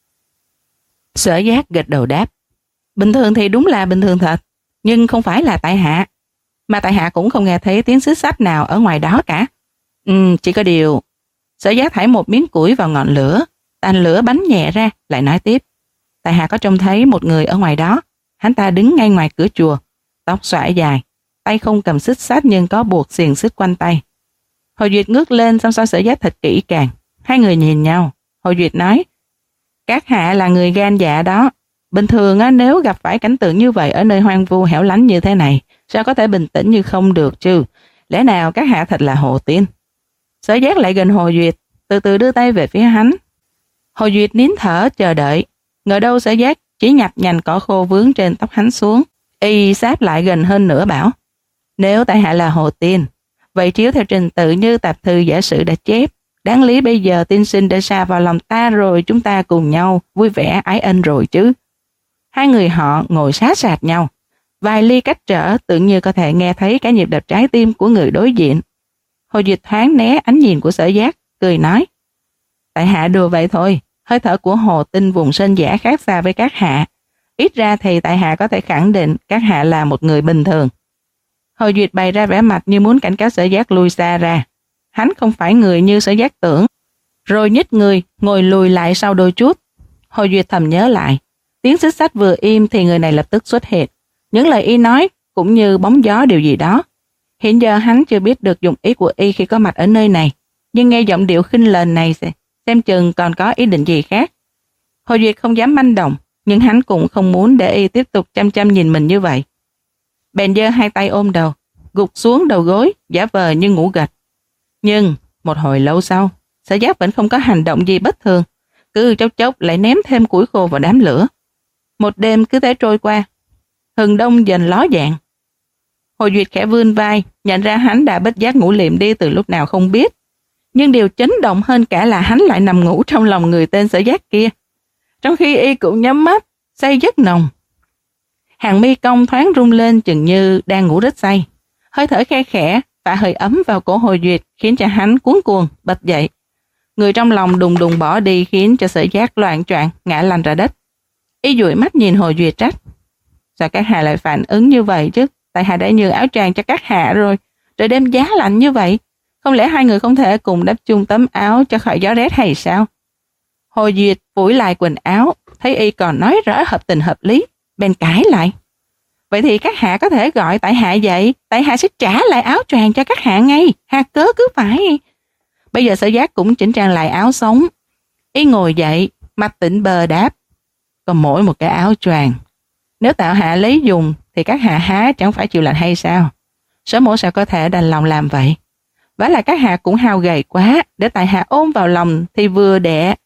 Sở Giác gật đầu đáp, bình thường thì đúng là bình thường thật, nhưng không phải là tại hạ. Mà tại hạ cũng không nghe thấy tiếng xích xách nào ở ngoài đó cả. Ừ, chỉ có điều. Sở Giác thảy một miếng củi vào ngọn lửa, tàn lửa bắn nhẹ ra, lại nói tiếp. Tại hạ có trông thấy một người ở ngoài đó, hắn ta đứng ngay ngoài cửa chùa, tóc xõa dài, tay không cầm xích sắt nhưng có buộc xiềng xích quanh tay. Hồ Duyệt ngước lên xăm soi Sở Giác thật kỹ càng, hai người nhìn nhau. Hồ Duyệt nói, các hạ là người gan dạ đó. Bình thường á, nếu gặp phải cảnh tượng như vậy ở nơi hoang vu hẻo lánh như thế này, sao có thể bình tĩnh như không được chứ? Lẽ nào các hạ thật là hồ tiên? Sở Giác lại gần Hồ Duyệt, từ từ đưa tay về phía hắn. Hồ Duyệt nín thở chờ đợi, ngờ đâu Sở Giác chỉ nhặt nhành cỏ khô vướng trên tóc hắn xuống. Y sáp lại gần hơn nữa bảo, nếu tại hạ là hồ tiên, vậy chiếu theo trình tự như tạp thư giả sử đã chép, đáng lý bây giờ tiên sinh đã sa vào lòng ta rồi, chúng ta cùng nhau vui vẻ ái ân rồi chứ. Hai người họ ngồi sát sạt nhau, vài ly cách trở, tưởng như có thể nghe thấy cả nhịp đập trái tim của người đối diện. Hồ Duyệt thoáng né ánh nhìn của Sở Giác, cười nói, tại hạ đùa vậy thôi, hơi thở của hồ tinh vùng sơn giả khác xa với các hạ. Ít ra thì tại hạ có thể khẳng định các hạ là một người bình thường. Hồ Duyệt bày ra vẻ mặt như muốn cảnh cáo Sở Giác lui xa ra. Hắn không phải người như Sở Giác tưởng. Rồi nhích người, ngồi lùi lại sau đôi chút. Hồ Duyệt thầm nhớ lại, tiếng xích xách vừa im thì người này lập tức xuất hiện. Những lời y nói cũng như bóng gió điều gì đó. Hiện giờ hắn chưa biết được dụng ý của y khi có mặt ở nơi này, nhưng nghe giọng điệu khinh lờn này xem chừng còn có ý định gì khác. Hồ Duyệt không dám manh động, nhưng hắn cũng không muốn để y tiếp tục chăm chăm nhìn mình như vậy. Bèn giơ hai tay ôm đầu, gục xuống đầu gối, giả vờ như ngủ gật. Nhưng một hồi lâu sau, Sở Giác vẫn không có hành động gì bất thường, cứ chốc chốc lại ném thêm củi khô vào đám lửa. Một đêm cứ thế trôi qua, hừng đông dần ló dạng. Hồ Duyệt khẽ vươn vai, nhận ra hắn đã bất giác ngủ liệm đi từ lúc nào không biết. Nhưng điều chấn động hơn cả là hắn lại nằm ngủ trong lòng người tên Sở Giác kia, trong khi y cũng nhắm mắt, say giấc nồng. Hàng mi cong thoáng rung lên chừng như đang ngủ rất say. Hơi thở khe khẽ và hơi ấm vào cổ Hồ Duyệt khiến cho hắn cuống cuồng bật dậy. Người trong lòng đùng đùng bỏ đi khiến cho Sở Giác loạng choạng ngã lăn ra đất. Y dụi mắt nhìn Hồ Duyệt trách, sao các hạ lại phản ứng như vậy chứ? Tại hạ đã nhường áo choàng cho các hạ rồi, trời đêm giá lạnh như vậy, không lẽ hai người không thể cùng đắp chung tấm áo cho khỏi gió rét hay sao? Hồ Duyệt phủi lại quần áo, thấy y còn nói rõ hợp tình hợp lý, bèn cãi lại. Vậy thì các hạ có thể gọi tại hạ dậy, tại hạ sẽ trả lại áo choàng cho các hạ ngay, hạ cớ cứ phải. Bây giờ Sở Giác cũng chỉnh trang lại áo sống. Y ngồi dậy, mặt tỉnh bờ đáp, còn mỗi một cái áo choàng, nếu tạo hạ lấy dùng thì các hạ há chẳng phải chịu lạnh hay sao? Sở mổ sao có thể đành lòng làm vậy? Vả là các hạ cũng hao gầy quá, để tại hạ ôm vào lòng thì vừa đẻ.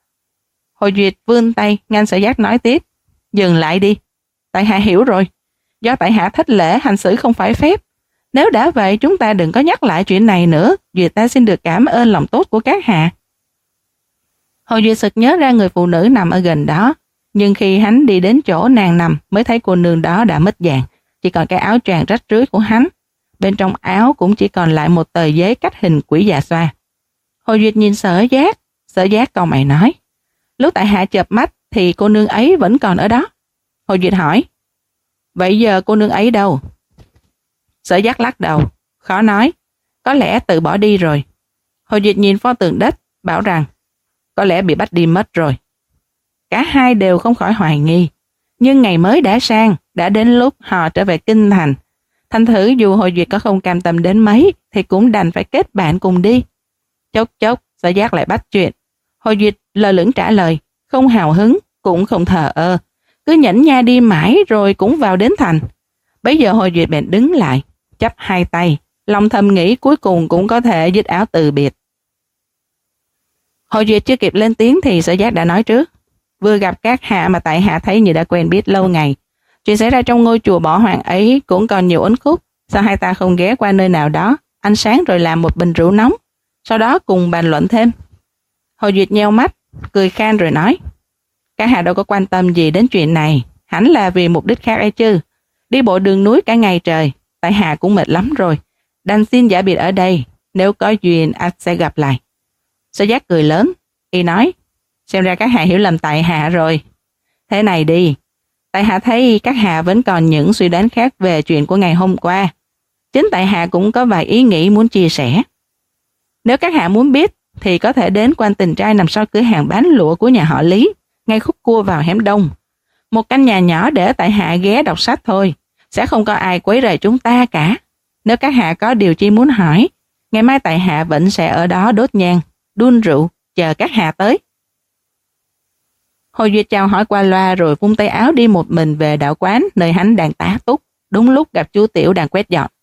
Hồ Duyệt vươn tay ngăn Sở Giác nói tiếp, dừng lại đi, tại hạ hiểu rồi, do tại hạ thất lễ hành xử không phải phép. Nếu đã vậy chúng ta đừng có nhắc lại chuyện này nữa, Duyệt ta xin được cảm ơn lòng tốt của các hạ. Hồ Duyệt sực nhớ ra người phụ nữ nằm ở gần đó, nhưng khi hắn đi đến chỗ nàng nằm mới thấy cô nương đó đã mất dạng, chỉ còn cái áo choàng rách rưới của hắn. Bên trong áo cũng chỉ còn lại một tờ giấy cách hình quỷ già xoa. Hồ Duyệt nhìn Sở Giác, Sở Giác cau mày nói, lúc tại hạ chợp mắt thì cô nương ấy vẫn còn ở đó. Hồ Duyệt hỏi, vậy giờ cô nương ấy đâu? Sở Giác lắc đầu, khó nói, có lẽ tự bỏ đi rồi. Hồ Duyệt nhìn pho tượng đất, bảo rằng, có lẽ bị bắt đi mất rồi. Cả hai đều không khỏi hoài nghi, nhưng ngày mới đã sang, đã đến lúc họ trở về kinh thành. Thành thử dù Hồ Duyệt có không cam tâm đến mấy, thì cũng đành phải kết bạn cùng đi. Chốc chốc, Sở Giác lại bắt chuyện. Hồ Duyệt lơ lửng trả lời, không hào hứng, cũng không thờ ơ, cứ nhẫn nha đi mãi rồi cũng vào đến thành. Bấy giờ Hồ Duyệt bèn đứng lại, chắp hai tay, lòng thầm nghĩ cuối cùng cũng có thể dứt áo từ biệt. Hồ Duyệt chưa kịp lên tiếng thì Sở Giác đã nói trước, vừa gặp các hạ mà tại hạ thấy như đã quen biết lâu ngày. Chuyện xảy ra trong ngôi chùa bỏ hoang ấy cũng còn nhiều uẩn khúc, sao hai ta không ghé qua nơi nào đó, ăn sáng rồi làm một bình rượu nóng, sau đó cùng bàn luận thêm. Hồ Duyệt nheo mắt, cười khan rồi nói, các hạ đâu có quan tâm gì đến chuyện này, hẳn là vì mục đích khác ấy chứ. Đi bộ đường núi cả ngày trời, tại hạ cũng mệt lắm rồi, đành xin giả biệt ở đây, nếu có duyên anh sẽ gặp lại. Sở Giác cười lớn, y nói, xem ra các hạ hiểu lầm tại hạ rồi. Thế này đi, tại hạ thấy các hạ vẫn còn những suy đoán khác về chuyện của ngày hôm qua. Chính tại hạ cũng có vài ý nghĩ muốn chia sẻ. Nếu các hạ muốn biết, thì có thể đến Quan Tình Trai nằm sau cửa hàng bán lụa của nhà họ Lý, ngay khúc cua vào hẻm đông. Một căn nhà nhỏ để tại hạ ghé đọc sách thôi, sẽ không có ai quấy rầy chúng ta cả. Nếu các hạ có điều chi muốn hỏi, ngày mai tại hạ vẫn sẽ ở đó đốt nhang, đun rượu, chờ các hạ tới. Hồ Duyệt chào hỏi qua loa rồi vung tay áo đi một mình về đạo quán nơi hắn đang tá túc, đúng lúc gặp chú Tiểu đang quét dọn.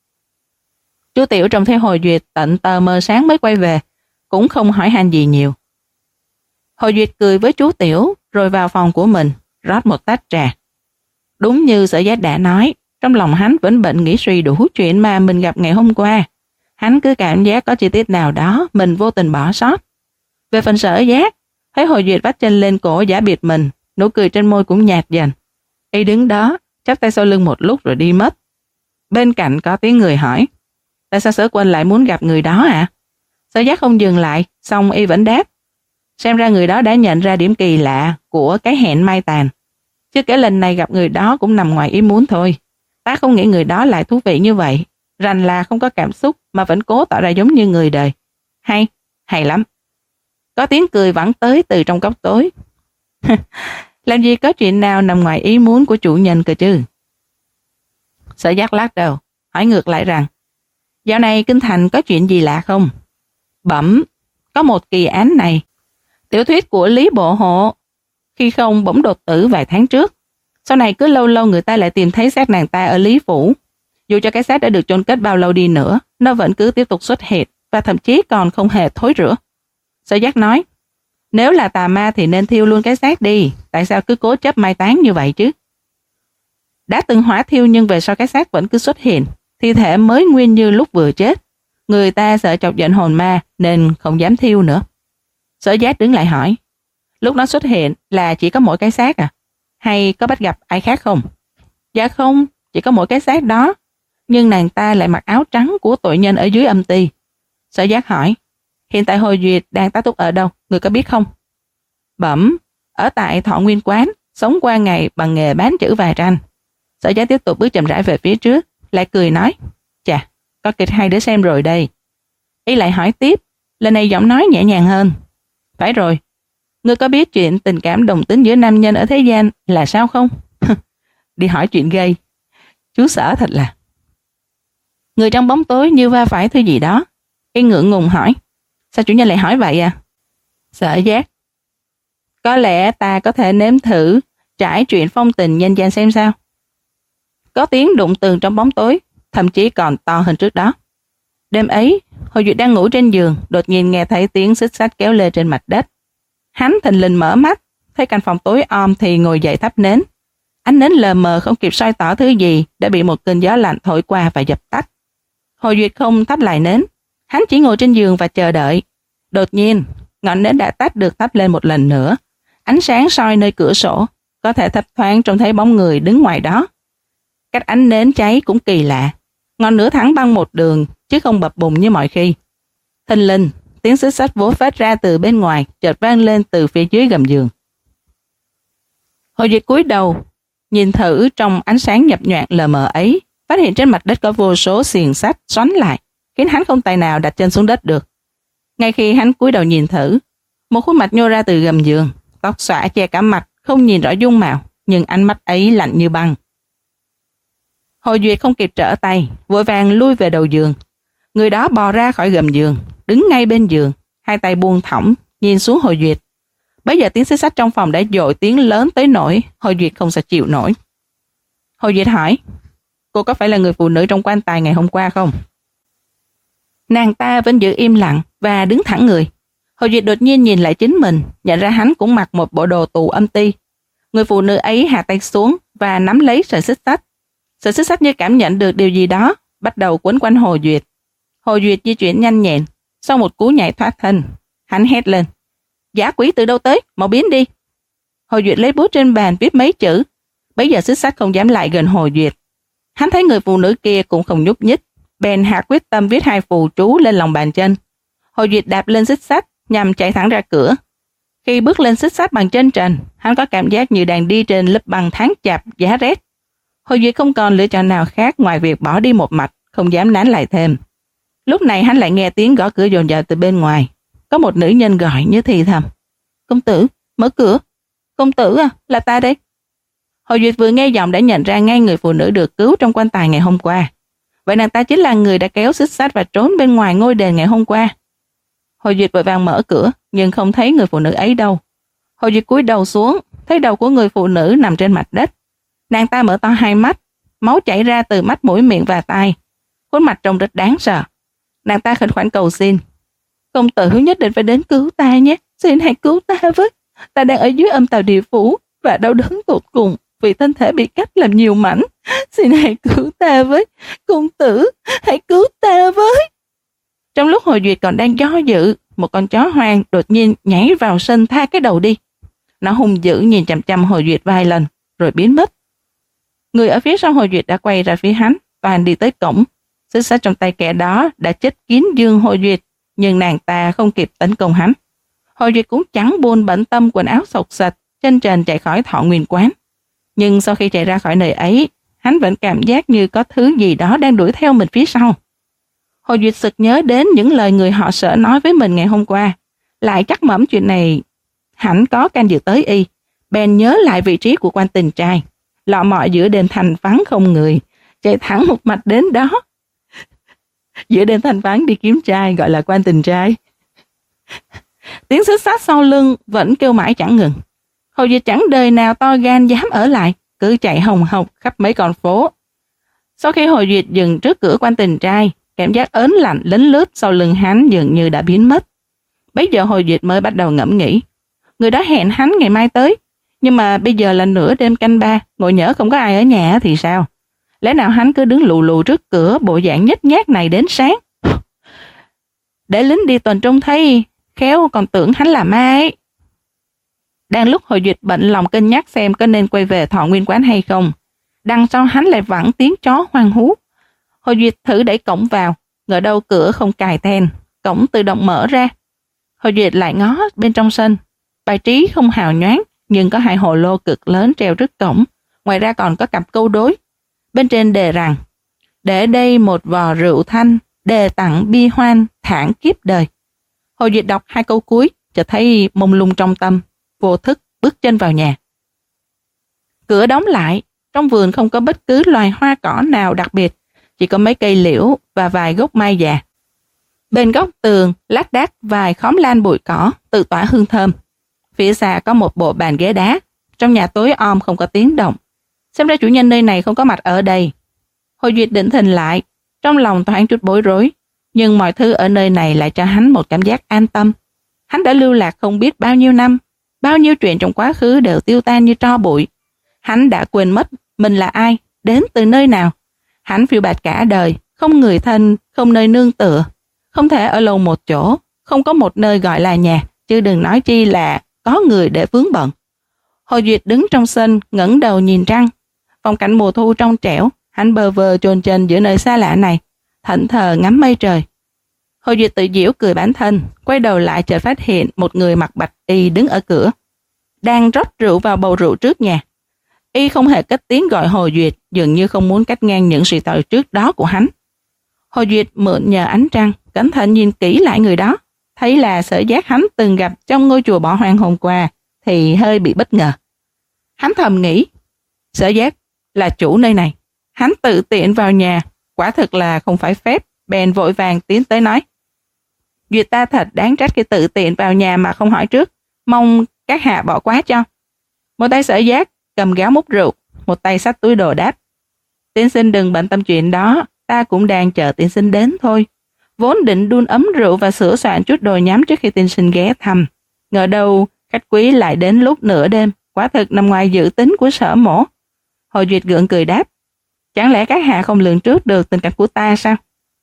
Chú Tiểu trông thấy Hồ Duyệt tận tờ mờ sáng mới quay về, cũng không hỏi han gì nhiều. Hồ Duyệt cười với chú Tiểu rồi vào phòng của mình, rót một tách trà. Đúng như Sở Giác đã nói, trong lòng hắn vẫn bệnh nghĩ suy đủ chuyện mà mình gặp ngày hôm qua. Hắn cứ cảm giác có chi tiết nào đó mình vô tình bỏ sót. Về phần Sở Giác, thấy Hồ Duyệt vắt chân lên cổ giả biệt mình, nụ cười trên môi cũng nhạt dần. Y đứng đó, chắp tay sau lưng một lúc rồi đi mất. Bên cạnh có tiếng người hỏi, tại sao Sở Quân lại muốn gặp người đó ạ? À? Sở Giác không dừng lại, xong y vẫn đáp, xem ra người đó đã nhận ra điểm kỳ lạ của cái hẹn mai tàn. Chứ kể lần này gặp người đó cũng nằm ngoài ý muốn thôi. Ta không nghĩ người đó lại thú vị như vậy, rành là không có cảm xúc mà vẫn cố tỏ ra giống như người đời. Hay, hay lắm. Có tiếng cười vẳng tới từ trong góc tối. Làm gì có chuyện nào nằm ngoài ý muốn của chủ nhân cơ chứ? Sở Giác lắc đầu, hỏi ngược lại rằng, dạo này kinh thành có chuyện gì lạ không? Bẩm, có một kỳ án này. Tiểu thuyết của Lý Bộ Hộ, khi không bỗng đột tử vài tháng trước. Sau này cứ lâu lâu người ta lại tìm thấy xác nàng ta ở Lý Phủ. Dù cho cái xác đã được chôn cất bao lâu đi nữa, nó vẫn cứ tiếp tục xuất hiện và thậm chí còn không hề thối rữa. Sở Giác nói, nếu là tà ma thì nên thiêu luôn cái xác đi, tại sao cứ cố chấp mai táng như vậy chứ? Đã từng hỏa thiêu nhưng về sau cái xác vẫn cứ xuất hiện, thi thể mới nguyên như lúc vừa chết. Người ta sợ chọc giận hồn ma nên không dám thiêu nữa. Sở Giác đứng lại hỏi, lúc nó xuất hiện là chỉ có mỗi cái xác à? Hay có bắt gặp ai khác không? Dạ không, chỉ có mỗi cái xác đó. Nhưng nàng ta lại mặc áo trắng của tội nhân ở dưới âm ty. Sở Giác hỏi, hiện tại Hồ Duyệt đang tá túc ở đâu, người có biết không? Bẩm, ở tại Thọ Nguyên Quán, sống qua ngày bằng nghề bán chữ vài tranh. Sở Giác tiếp tục bước chậm rãi về phía trước, lại cười nói, chà, có kịch hay để xem rồi đây. Y lại hỏi tiếp, lần này giọng nói nhẹ nhàng hơn. Phải rồi, ngươi có biết chuyện tình cảm đồng tính giữa nam nhân ở thế gian là sao không? Đi hỏi chuyện gây. Chú Sở thật là. Người trong bóng tối như va phải thứ gì đó. Y ngượng ngùng hỏi, sao chủ nhân lại hỏi vậy à? Sở Giác, có lẽ ta có thể nếm thử trải chuyện phong tình nhân gian xem sao. Có tiếng đụng tường trong bóng tối, thậm chí còn to hơn trước đó. Đêm ấy, Hồ Duyệt đang ngủ trên giường, đột nhiên nghe thấy tiếng xích xách kéo lê trên mặt đất. Hắn thình lình mở mắt, thấy căn phòng tối om thì ngồi dậy thắp nến. Ánh nến lờ mờ không kịp soi tỏ thứ gì đã bị một cơn gió lạnh thổi qua và dập tắt. Hồ Duyệt không thắp lại nến, hắn chỉ ngồi trên giường và chờ đợi. Đột nhiên, ngọn nến đã tắt được thắp lên một lần nữa. Ánh sáng soi nơi cửa sổ, có thể thấp thoáng trông thấy bóng người đứng ngoài đó. Cách ánh nến cháy cũng kỳ lạ, ngọn lửa thẳng băng một đường chứ không bập bùng như mọi khi. Thình lình, tiếng xích xách vỗ phát ra từ bên ngoài chợt vang lên từ phía dưới gầm giường. Hồ Duyệt cúi đầu nhìn thử trong ánh sáng nhập nhoạng lờ mờ ấy, phát hiện trên mặt đất có vô số xiềng xách xoắn lại, khiến hắn không tài nào đặt chân xuống đất được. Ngay khi hắn cúi đầu nhìn thử, một khuôn mặt nhô ra từ gầm giường, tóc xõa che cả mặt, không nhìn rõ dung mạo, nhưng ánh mắt ấy lạnh như băng. Hồ Duyệt không kịp trở tay, vội vàng lui về đầu giường. Người đó bò ra khỏi gầm giường, đứng ngay bên giường, hai tay buông thõng, nhìn xuống Hồ Duyệt. Bây giờ tiếng xích xách trong phòng đã dội tiếng lớn tới nỗi Hồ Duyệt không sao chịu nổi. Hồ Duyệt hỏi, cô có phải là người phụ nữ trong quan tài ngày hôm qua không? Nàng ta vẫn giữ im lặng và đứng thẳng người. Hồ Duyệt đột nhiên nhìn lại chính mình, nhận ra hắn cũng mặc một bộ đồ tù âm ti. Người phụ nữ ấy hạ tay xuống và nắm lấy sợi xích sắt. Sợi xích sắt như cảm nhận được điều gì đó, bắt đầu quấn quanh Hồ Duyệt. Hồ Duyệt di chuyển nhanh nhẹn, sau một cú nhảy thoát thân, hắn hét lên, dã quỷ từ đâu tới, mau biến đi. Hồ Duyệt lấy bút trên bàn viết mấy chữ. Bây giờ xích sắt không dám lại gần Hồ Duyệt. Hắn thấy người phụ nữ kia cũng không nhúc nhích, bèn hạ quyết tâm viết hai phù chú lên lòng bàn chân. Hồ Duyệt đạp lên xích sắt nhằm chạy thẳng ra cửa. Khi bước lên xích sắt bằng chân trần, hắn có cảm giác như đang đi trên lớp băng tháng chạp giá rét. Hồ Duyệt không còn lựa chọn nào khác ngoài việc bỏ đi một mạch, không dám nán lại thêm. Lúc này hắn lại nghe tiếng gõ cửa dồn dập từ bên ngoài. Có một nữ nhân gọi như thì thầm, công tử, mở cửa. Công tử à, là ta đấy. Hồ Duyệt vừa nghe giọng đã nhận ra ngay người phụ nữ được cứu trong quan tài ngày hôm qua. Vậy nàng ta chính là người đã kéo xích sắt và trốn bên ngoài ngôi đền ngày hôm qua. Hồ Duyệt vội vàng mở cửa, nhưng không thấy người phụ nữ ấy đâu. Hồ Duyệt cúi đầu xuống, thấy đầu của người phụ nữ nằm trên mặt đất. Nàng ta mở to hai mắt, máu chảy ra từ mắt, mũi, miệng và tai. Khuôn mặt trông rất đáng sợ. Nàng ta khẩn khoản cầu xin, công tử nhất định phải đến cứu ta nhé, xin hãy cứu ta với. Ta đang ở dưới âm tào địa phủ và đau đớn tột cùng vì thân thể bị cắt làm nhiều mảnh. Xin hãy cứu ta với, công tử, hãy cứu ta với. Trong lúc Hồ Duyệt còn đang do dự, một con chó hoang đột nhiên nhảy vào sân tha cái đầu đi. Nó hung dữ nhìn chằm chằm Hồ Duyệt vài lần, rồi biến mất. Người ở phía sau Hồ Duyệt đã quay ra phía hắn, toàn đi tới cổng. Xích sắt trong tay kẻ đó đã chết kín giường Hồ Duyệt, nhưng nàng ta không kịp tấn công hắn. Hồ Duyệt cũng chẳng buồn bận tâm quần áo sộc sạch, chân trần chạy khỏi Thọ Nguyên Quán. Nhưng sau khi chạy ra khỏi nơi ấy, hắn vẫn cảm giác như có thứ gì đó đang đuổi theo mình phía sau. Hồ Duyệt sực nhớ đến những lời người họ Sở nói với mình ngày hôm qua, lại chắc mẩm chuyện này hẳn có can dự tới y. Bèn nhớ lại vị trí của quan tình trai, lọ mọ giữa đền thành vắng không người, chạy thẳng một mạch đến đó. Giữa đền thành vắng đi kiếm trai gọi là quan tình trai. Tiếng xích sắt sau lưng vẫn kêu mãi chẳng ngừng. Hồ Duyệt chẳng đời nào to gan dám ở lại, cứ chạy hồng hộc khắp mấy con phố. Sau khi Hồ Duyệt dừng trước cửa quan tình trai, cảm giác ớn lạnh lính lướt sau lưng hắn dường như đã biến mất. Bây giờ Hồ Duyệt mới bắt đầu ngẫm nghĩ. Người đó hẹn hắn ngày mai tới, nhưng mà bây giờ là nửa đêm canh ba, ngồi nhỡ không có ai ở nhà thì sao? Lẽ nào hắn cứ đứng lù lù trước cửa bộ dạng nhếch nhác này đến sáng? Để lính đi tuần trông thấy, khéo còn tưởng hắn là ma ấy. Đang lúc Hồ Duyệt bận lòng cân nhắc xem có nên quay về Thọ Nguyên Quán hay không, đằng sau hắn lại vẳng tiếng chó hoang hú. Hồ Duyệt thử đẩy cổng vào, ngờ đâu cửa không cài then, cổng tự động mở ra. Hồ Duyệt lại ngó bên trong sân, bài trí không hào nhoáng, nhưng có hai hồ lô cực lớn treo trước cổng, ngoài ra còn có cặp câu đối. Bên trên đề rằng, để đây một vò rượu thanh, đề tặng bi hoan, thản kiếp đời. Hồ Duyệt đọc hai câu cuối, chợt thấy mông lung trong tâm, vô thức bước chân vào nhà. Cửa đóng lại, trong vườn không có bất cứ loài hoa cỏ nào đặc biệt, chỉ có mấy cây liễu và vài gốc mai già. Bên góc tường lác đác vài khóm lan bụi cỏ tự tỏa hương thơm. Phía xa có một bộ bàn ghế đá, trong nhà tối om không có tiếng động. Xem ra chủ nhân nơi này không có mặt ở đây. Hồ Duyệt định thần lại, trong lòng thoáng chút bối rối, nhưng mọi thứ ở nơi này lại cho hắn một cảm giác an tâm. Hắn đã lưu lạc không biết bao nhiêu năm, bao nhiêu chuyện trong quá khứ đều tiêu tan như tro bụi. Hắn đã quên mất mình là ai, đến từ nơi nào. Hắn phiêu bạt cả đời, không người thân, không nơi nương tựa, không thể ở lâu một chỗ, không có một nơi gọi là nhà, chứ đừng nói chi là có người để vướng bận. Hồ Duyệt đứng trong sân, ngẩng đầu nhìn trăng. Phong cảnh mùa thu trong trẻo, hắn bơ vơ chôn chân giữa nơi xa lạ này, thẫn thờ ngắm mây trời. Hồ Duyệt tự giễu cười bản thân, quay đầu lại chợt phát hiện một người mặc bạch y đứng ở cửa, đang rót rượu vào bầu rượu trước nhà. Y không hề cất tiếng gọi Hồ Duyệt, dường như không muốn cắt ngang những suy tội trước đó của hắn. Hồ Duyệt mượn nhờ ánh trăng, cẩn thận nhìn kỹ lại người đó, thấy là Sở Giác hắn từng gặp trong ngôi chùa bỏ hoang hôm qua, thì hơi bị bất ngờ. Hắn thầm nghĩ, Sở Giác là chủ nơi này, hắn tự tiện vào nhà, quả thực là không phải phép. Bèn vội vàng tiến tới nói, Duyệt ta thật đáng trách khi tự tiện vào nhà mà không hỏi trước, mong các hạ bỏ quá cho. Một tay Sở Giác cầm gáo múc rượu, một tay xách túi đồ đáp, tiên sinh đừng bận tâm chuyện đó, ta cũng đang chờ tiên sinh đến thôi. Vốn định đun ấm rượu và sửa soạn chút đồ nhắm trước khi tiên sinh ghé thăm, ngờ đâu khách quý lại đến lúc nửa đêm, quả thực nằm ngoài dự tính của Sở mỗ. Hồ Duyệt gượng cười đáp, chẳng lẽ các hạ không lường trước được tình cảnh của ta sao?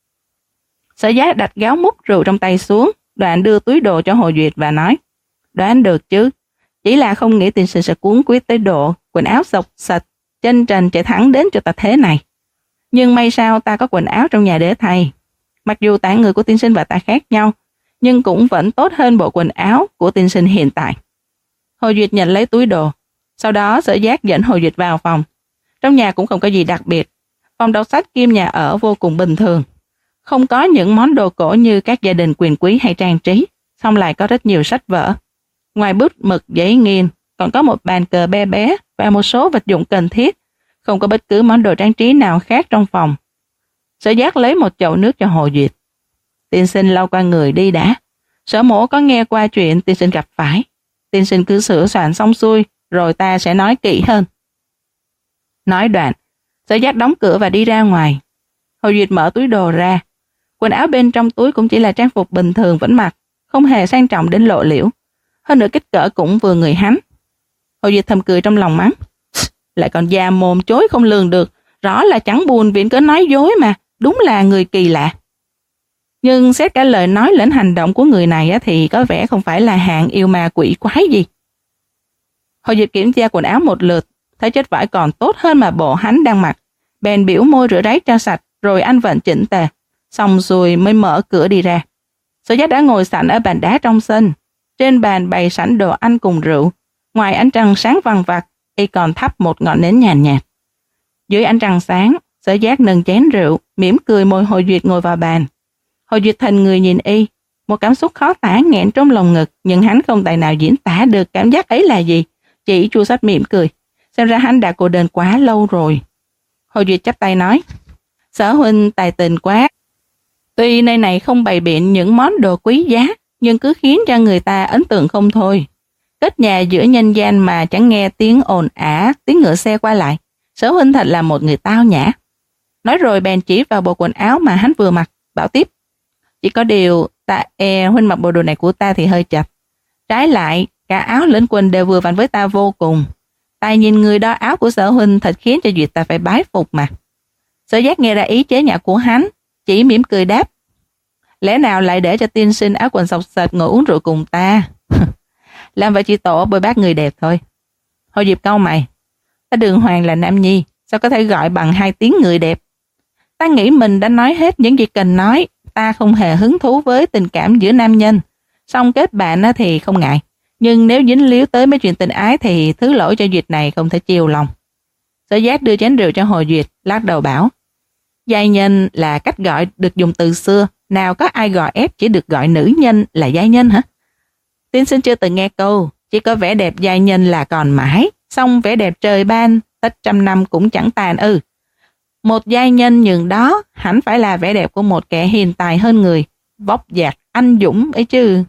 Sở Giác đặt gáo múc rượu trong tay xuống, đoạn đưa túi đồ cho Hồ Duyệt và nói, đoán được chứ, chỉ là không nghĩ tiên sinh sẽ cuốn quýt tới độ quần áo xộc xạch, chân trần chạy thẳng đến cho ta thế này. Nhưng may sao ta có quần áo trong nhà để thay. Mặc dù tạng người của tiên sinh và ta khác nhau, nhưng cũng vẫn tốt hơn bộ quần áo của tiên sinh hiện tại. Hồ Duyệt nhận lấy túi đồ, sau đó Sở Giác dẫn Hồ Duyệt vào phòng. Trong nhà cũng không có gì đặc biệt, phòng đọc sách kiêm nhà ở vô cùng bình thường. Không có những món đồ cổ như các gia đình quyền quý hay trang trí, song lại có rất nhiều sách vở. Ngoài bút mực giấy nghiên, còn có một bàn cờ bé bé và một số vật dụng cần thiết, không có bất cứ món đồ trang trí nào khác trong phòng. Sở Giác lấy một chậu nước cho Hồ Duyệt. Tiên sinh lau qua người đi đã. Sở mỗ có nghe qua chuyện tiên sinh gặp phải. Tiên sinh cứ sửa soạn xong xuôi, rồi ta sẽ nói kỹ hơn. Nói đoạn, Sở Giác đóng cửa và đi ra ngoài. Hồ Duyệt mở túi đồ ra. Quần áo bên trong túi cũng chỉ là trang phục bình thường vẫn mặc, không hề sang trọng đến lộ liễu. Hơn nữa kích cỡ cũng vừa người hắn. Hồ Duyệt thầm cười trong lòng mắng, lại còn già mồm chối không lường được, rõ là chẳng buồn viện cớ nói dối mà, đúng là người kỳ lạ. Nhưng xét cả lời nói lẫn hành động của người này thì có vẻ không phải là hạng yêu ma quỷ quái gì. Hồ Duyệt kiểm tra quần áo một lượt, thấy chất vải còn tốt hơn mà bộ hắn đang mặc, bèn biểu môi rửa ráy cho sạch, rồi anh vận chỉnh tề, xong rồi mới mở cửa đi ra. Sở Giác đã ngồi sẵn ở bàn đá trong sân, trên bàn bày sẵn đồ ăn cùng rượu, ngoài ánh trăng sáng vằng vặc, y còn thắp một ngọn nến nhàn nhạt, nhạt. Dưới ánh trăng sáng, Sở Giác nâng chén rượu, mỉm cười mời Hồ Duyệt ngồi vào bàn. Hồ Duyệt thành người nhìn y, một cảm xúc khó tả nghẹn trong lòng ngực, nhưng hắn không tài nào diễn tả được cảm giác ấy là gì, chỉ chua xót mỉm cười. Xem ra hắn đã cô đơn quá lâu rồi. Hồ Duyệt chắp tay nói, Sở huynh tài tình quá. Tuy nơi này không bày biện những món đồ quý giá, nhưng cứ khiến cho người ta ấn tượng không thôi. Kết nhà giữa nhân gian mà chẳng nghe tiếng ồn ả, tiếng ngựa xe qua lại. Sở huynh thật là một người tao nhã. Nói rồi bèn chỉ vào bộ quần áo mà hắn vừa mặc, bảo tiếp, chỉ có điều ta e huynh mặc bộ đồ này của ta thì hơi chật. Trái lại, cả áo lẫn quần đều vừa vặn với ta vô cùng. Ta nhìn người đo áo của Sở huynh thật khiến cho Duyệt ta phải bái phục mà. Sở Giác nghe ra ý chế nhạo của hắn, chỉ mỉm cười đáp, lẽ nào lại để cho tiên sinh áo quần xộc xệch ngồi uống rượu cùng ta? Làm vậy chỉ tổ bôi bác người đẹp thôi. Hồ Duyệt cau mày, ta đường hoàng là nam nhi, sao có thể gọi bằng hai tiếng người đẹp? Ta nghĩ mình đã nói hết những gì cần nói, ta không hề hứng thú với tình cảm giữa nam nhân, song kết bạn thì không ngại, nhưng nếu dính líu tới mấy chuyện tình ái thì thứ lỗi cho Duyệt này không thể chiều lòng. Sở Giác đưa chén rượu cho Hồ Duyệt, lắc đầu bảo, giai nhân là cách gọi được dùng từ xưa, nào có ai gò ép chỉ được gọi nữ nhân là giai nhân hả? Tiên sinh chưa từng nghe câu, chỉ có vẻ đẹp giai nhân là còn mãi, song vẻ đẹp trời ban, tất trăm năm cũng chẳng tàn ư. Một giai nhân nhường đó, hẳn phải là vẻ đẹp của một kẻ hiền tài hơn người, vóc dạc, anh dũng ấy chứ.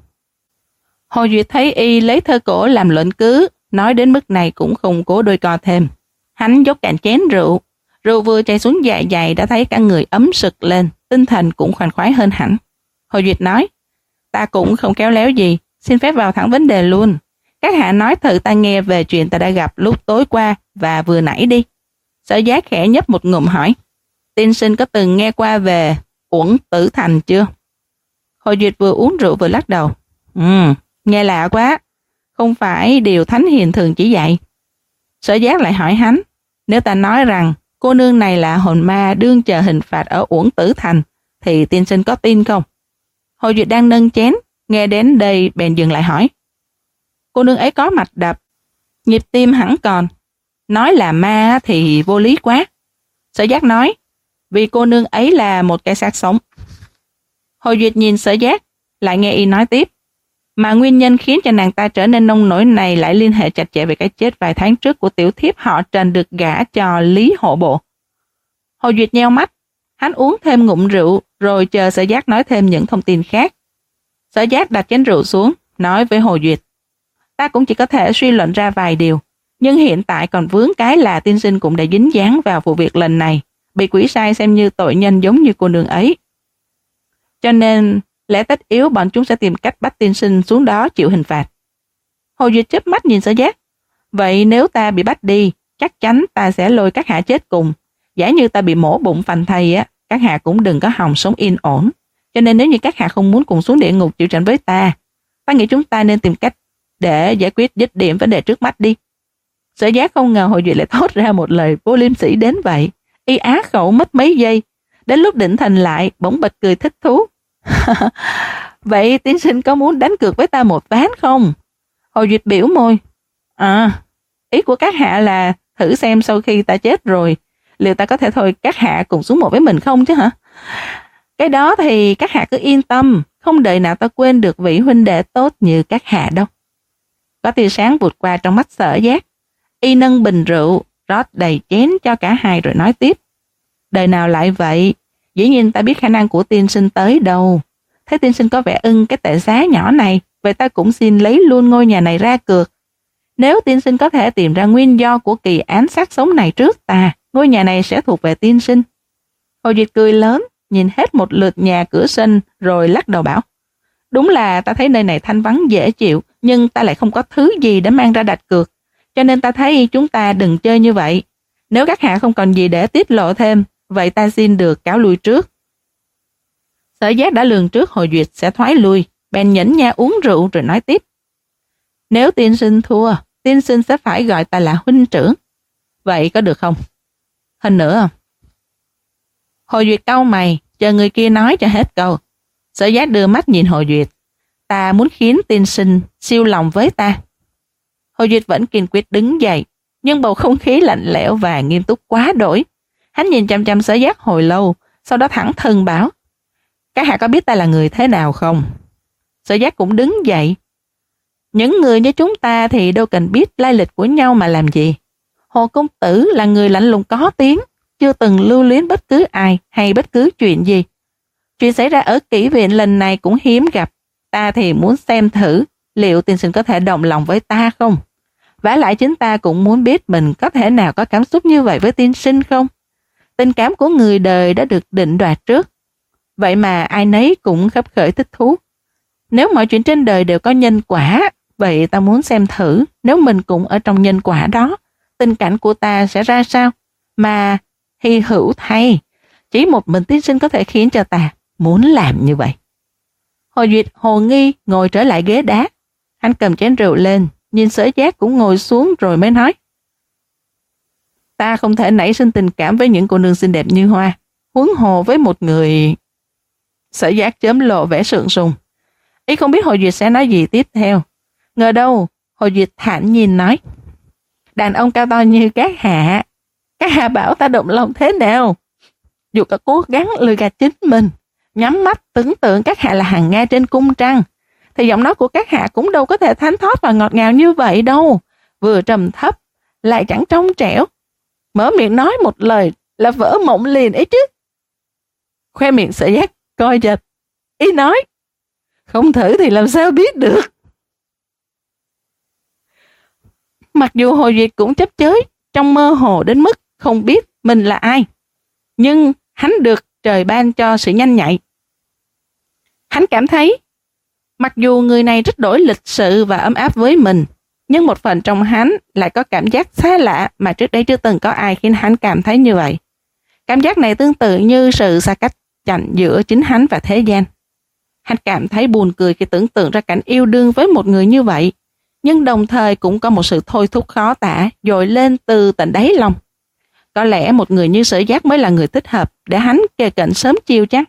Hồ Duyệt thấy y lấy thơ cổ làm luận cứ, nói đến mức này cũng không cố đôi co thêm. Hắn dốc cạn chén rượu, rượu vừa chảy xuống dạ dày đã thấy cả người ấm sực lên, tinh thần cũng khoan khoái hơn hẳn. Hồ Duyệt nói, ta cũng không kéo léo gì, xin phép vào thẳng vấn đề luôn. Các hạ nói thử ta nghe về chuyện ta đã gặp lúc tối qua và vừa nãy đi. Sở Giác khẽ nhấp một ngụm hỏi, tiên sinh có từng nghe qua về Uẩn Tử Thành chưa? Hồ Duyệt vừa uống rượu vừa lắc đầu. Ừ, Nghe lạ quá, không phải điều Thánh Hiền thường chỉ dạy. Sở Giác lại hỏi hắn, nếu ta nói rằng cô nương này là hồn ma đương chờ hình phạt ở Uổng Tử Thành, thì tiên sinh có tin không? Hồ Duyệt đang nâng chén, nghe đến đây bèn dừng lại hỏi. Cô nương ấy có mạch đập, nhịp tim hẳn còn. Nói là ma thì vô lý quá. Sở Giác nói, vì cô nương ấy là một cái xác sống. Hồ Duyệt nhìn Sở Giác, lại nghe y nói tiếp. Mà nguyên nhân khiến cho nàng ta trở nên nông nổi này lại liên hệ chặt chẽ về cái chết vài tháng trước của tiểu thiếp họ Trần được gả cho Lý Hộ Bộ. Hồ Duyệt nheo mắt, hắn uống thêm ngụm rượu rồi chờ Sở Giác nói thêm những thông tin khác. Sở Giác đặt chén rượu xuống, nói với Hồ Duyệt. Ta cũng chỉ có thể suy luận ra vài điều, nhưng hiện tại còn vướng cái là tiên sinh cũng đã dính dáng vào vụ việc lần này, bị quỷ sai xem như tội nhân giống như cô nương ấy. Cho nên, lẽ tất yếu bọn chúng sẽ tìm cách bắt tiên sinh xuống đó chịu hình phạt. Hồ Duyệt chớp mắt nhìn Sở Giác. Vậy nếu ta bị bắt đi, chắc chắn ta sẽ lôi các hạ chết cùng. Giả như ta bị mổ bụng phành thây á, các hạ cũng đừng có hòng sống yên ổn. Cho nên nếu như các hạ không muốn cùng xuống địa ngục chịu trận với ta, ta nghĩ chúng ta nên tìm cách để giải quyết dứt điểm vấn đề trước mắt đi. Sở Giác không ngờ Hồ Duyệt lại thốt ra một lời vô liêm sỉ đến vậy. Y á khẩu mất mấy giây, đến lúc định thần lại bỗng bật cười thích thú. Vậy tiên sinh có muốn đánh cược với ta một ván không? Hồ Duyệt biểu môi. À, ý của các hạ là thử xem sau khi ta chết rồi, liệu ta có thể thôi các hạ cùng xuống một với mình không chứ hả? Cái đó thì các hạ cứ yên tâm, không đợi nào ta quên được vị huynh đệ tốt như các hạ đâu. Có tia sáng vụt qua trong mắt Sở Giác. Y nâng bình rượu, rót đầy chén cho cả hai rồi nói tiếp. Đời nào lại vậy? Dĩ nhiên ta biết khả năng của tiên sinh tới đâu. Thấy tiên sinh có vẻ ưng cái tệ giá nhỏ này, vậy ta cũng xin lấy luôn ngôi nhà này ra cược. Nếu tiên sinh có thể tìm ra nguyên do của kỳ án sát sống này trước ta, ngôi nhà này sẽ thuộc về tiên sinh. Hồ Duyệt cười lớn, nhìn hết một lượt nhà cửa sân rồi lắc đầu bảo. Đúng là ta thấy nơi này thanh vắng dễ chịu, nhưng ta lại không có thứ gì để mang ra đặt cược. Cho nên ta thấy chúng ta đừng chơi như vậy. Nếu các hạ không còn gì để tiết lộ thêm, vậy ta xin được cáo lui trước. Sở Giác đã lường trước Hồ Duyệt sẽ thoái lui, bèn nhẫn nha uống rượu rồi nói tiếp. Nếu tiên sinh thua, tiên sinh sẽ phải gọi ta là huynh trưởng. Vậy có được không? Hơn nữa. Hồ Duyệt cau mày, chờ người kia nói cho hết câu. Sở Giác đưa mắt nhìn Hồ Duyệt. Ta muốn khiến tiên sinh siêu lòng với ta. Hồ Duyệt vẫn kiên quyết đứng dậy, nhưng bầu không khí lạnh lẽo và nghiêm túc quá đổi. Hắn nhìn chăm chăm Sở Giác hồi lâu, sau đó thẳng thừng bảo. Các hạ có biết ta là người thế nào không? Sở Giác cũng đứng dậy. Những người như chúng ta thì đâu cần biết lai lịch của nhau mà làm gì. Hồ công tử là người lạnh lùng có tiếng, chưa từng lưu luyến bất cứ ai hay bất cứ chuyện gì. Chuyện xảy ra ở kỷ viện lần này cũng hiếm gặp. Ta thì muốn xem thử liệu tiên sinh có thể động lòng với ta không? Vả lại chính ta cũng muốn biết mình có thể nào có cảm xúc như vậy với tiên sinh không? Tình cảm của người đời đã được định đoạt trước. Vậy mà ai nấy cũng khấp khởi thích thú. Nếu mọi chuyện trên đời đều có nhân quả, vậy ta muốn xem thử nếu mình cũng ở trong nhân quả đó, tình cảnh của ta sẽ ra sao? Mà hy hữu thay, chỉ một mình tiên sinh có thể khiến cho ta muốn làm như vậy. Hồ Duyệt hồ nghi ngồi trở lại ghế đá. Hắn cầm chén rượu lên, nhìn Sở Giác cũng ngồi xuống rồi mới nói. Ta không thể nảy sinh tình cảm với những cô nương xinh đẹp như hoa, huống hồ với một người... Sở Giác chớm lộ vẻ sượng sùng. Ý không biết Hồ Duyệt sẽ nói gì tiếp theo. Ngờ đâu, Hồ Duyệt thản nhiên nói. Đàn ông cao to như các hạ, các hạ bảo ta động lòng thế nào? Dù có cố gắng lừa gạt chính mình, nhắm mắt tưởng tượng các hạ là hàng Nga trên cung trăng, thì giọng nói của các hạ cũng đâu có thể thánh thót và ngọt ngào như vậy đâu. Vừa trầm thấp, lại chẳng trong trẻo. Mở miệng nói một lời là vỡ mộng liền ấy chứ. Khoe miệng Sở Giác coi giật. Ý nói, không thử thì làm sao biết được. Mặc dù Hồ Duyệt cũng chấp chới, trong mơ hồ đến mức không biết mình là ai, nhưng hắn được trời ban cho sự nhanh nhạy. Hắn cảm thấy, mặc dù người này rất đổi lịch sự và ấm áp với mình, nhưng một phần trong hắn lại có cảm giác xa lạ mà trước đây chưa từng có ai khiến hắn cảm thấy như vậy. Cảm giác này tương tự như sự xa cách chạnh giữa chính hắn và thế gian. Hắn cảm thấy buồn cười khi tưởng tượng ra cảnh yêu đương với một người như vậy, nhưng đồng thời cũng có một sự thôi thúc khó tả dội lên từ tận đáy lòng. Có lẽ một người như Sở Giác mới là người thích hợp để hắn kề cận sớm chiều chắc.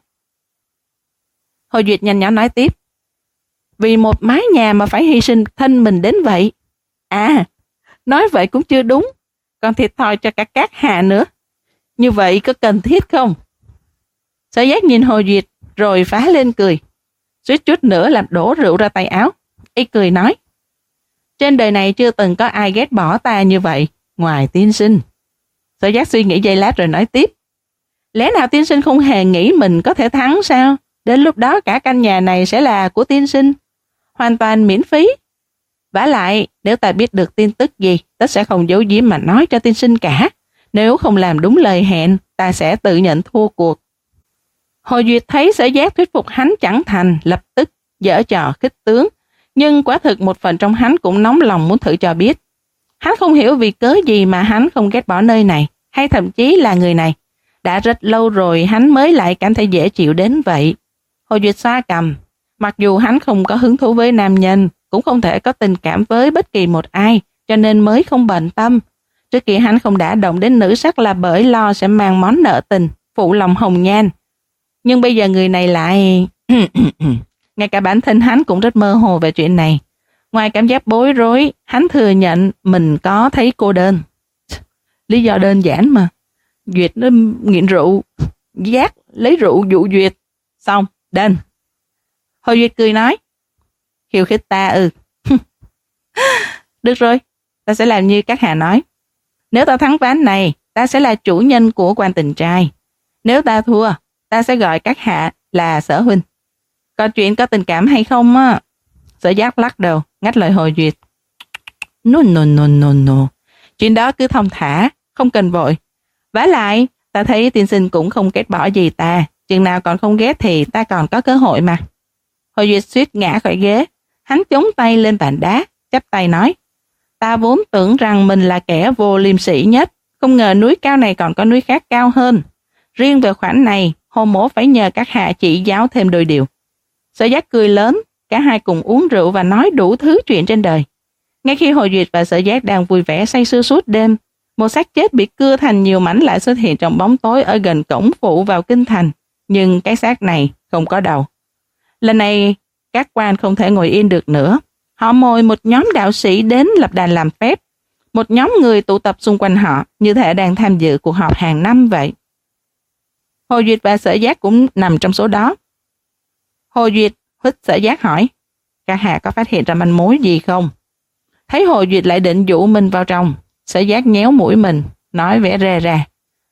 Hồ Duyệt nhanh nhỏ nói tiếp. Vì một mái nhà mà phải hy sinh thân mình đến vậy. À, nói vậy cũng chưa đúng, còn thiệt thòi cho cả các hạ nữa. Như vậy có cần thiết không? Sở Giác nhìn Hồ Duyệt rồi phá lên cười, suýt chút nữa làm đổ rượu ra tay áo. Y cười nói, trên đời này chưa từng có ai ghét bỏ ta như vậy, ngoài tiên sinh. Sở Giác suy nghĩ giây lát rồi nói tiếp, lẽ nào tiên sinh không hề nghĩ mình có thể thắng sao? Đến lúc đó cả căn nhà này sẽ là của tiên sinh, hoàn toàn miễn phí. Vả lại, nếu ta biết được tin tức gì, ta sẽ không giấu giếm mà nói cho tiên sinh cả. Nếu không làm đúng lời hẹn, ta sẽ tự nhận thua cuộc. Hồ Duyệt thấy Sở Giác thuyết phục hắn chẳng thành, lập tức giở trò khích tướng, nhưng quả thực một phần trong hắn cũng nóng lòng muốn thử cho biết. Hắn không hiểu vì cớ gì mà hắn không ghét bỏ nơi này, hay thậm chí là người này. Đã rất lâu rồi hắn mới lại cảm thấy dễ chịu đến vậy. Hồ Duyệt xoa cằm, mặc dù hắn không có hứng thú với nam nhân, cũng không thể có tình cảm với bất kỳ một ai, cho nên mới không bận tâm. Trước kia hắn không đã động đến nữ sắc là bởi lo sẽ mang món nợ tình, phụ lòng hồng nhan. Nhưng bây giờ người này lại... Ngay cả bản thân hắn cũng rất mơ hồ về chuyện này. Ngoài cảm giác bối rối, hắn thừa nhận mình có thấy cô đơn. Lý do đơn giản mà. Duyệt nó nghiện rượu, Giác lấy rượu dụ Duyệt. Xong, đền. Hồ Duyệt cười nói, khiêu khích ta ư. Được rồi, ta sẽ làm như các hạ nói. Nếu ta thắng ván này, ta sẽ là chủ nhân của quan tình trai. Nếu ta thua, ta sẽ gọi các hạ là Sở huynh. Còn chuyện có tình cảm hay không á? Sở Giác lắc đầu, ngắt lời Hồ Duyệt. No, no, no, no, no. Chuyện đó cứ thong thả, không cần vội. Vả lại, ta thấy tiên sinh cũng không ghét bỏ gì ta. Chừng nào còn không ghét thì ta còn có cơ hội mà. Hồ Duyệt suýt ngã khỏi ghế. Hắn chống tay lên bàn đá, chắp tay nói. Ta vốn tưởng rằng mình là kẻ vô liêm sỉ nhất. Không ngờ núi cao này còn có núi khác cao hơn. Riêng về khoản này, Hồ mỗ phải nhờ các hạ chỉ giáo thêm đôi điều. Sở Giác cười lớn, cả hai cùng uống rượu và nói đủ thứ chuyện trên đời. Ngay khi Hồ Duyệt và Sở Giác đang vui vẻ say sưa suốt đêm, một xác chết bị cưa thành nhiều mảnh lại xuất hiện trong bóng tối ở gần cổng phụ vào kinh thành, nhưng cái xác này không có đầu. Lần này, các quan không thể ngồi yên được nữa. Họ mời một nhóm đạo sĩ đến lập đàn làm phép. Một nhóm người tụ tập xung quanh họ, như thể đang tham dự cuộc họp hàng năm vậy. Hồ Duyệt và Sở Giác cũng nằm trong số đó. Hồ Duyệt hít Sở Giác hỏi, các hạ có phát hiện ra manh mối gì không? Thấy Hồ Duyệt lại định dụ mình vào trong, Sở Giác nhéo mũi mình, nói vẻ rề ra.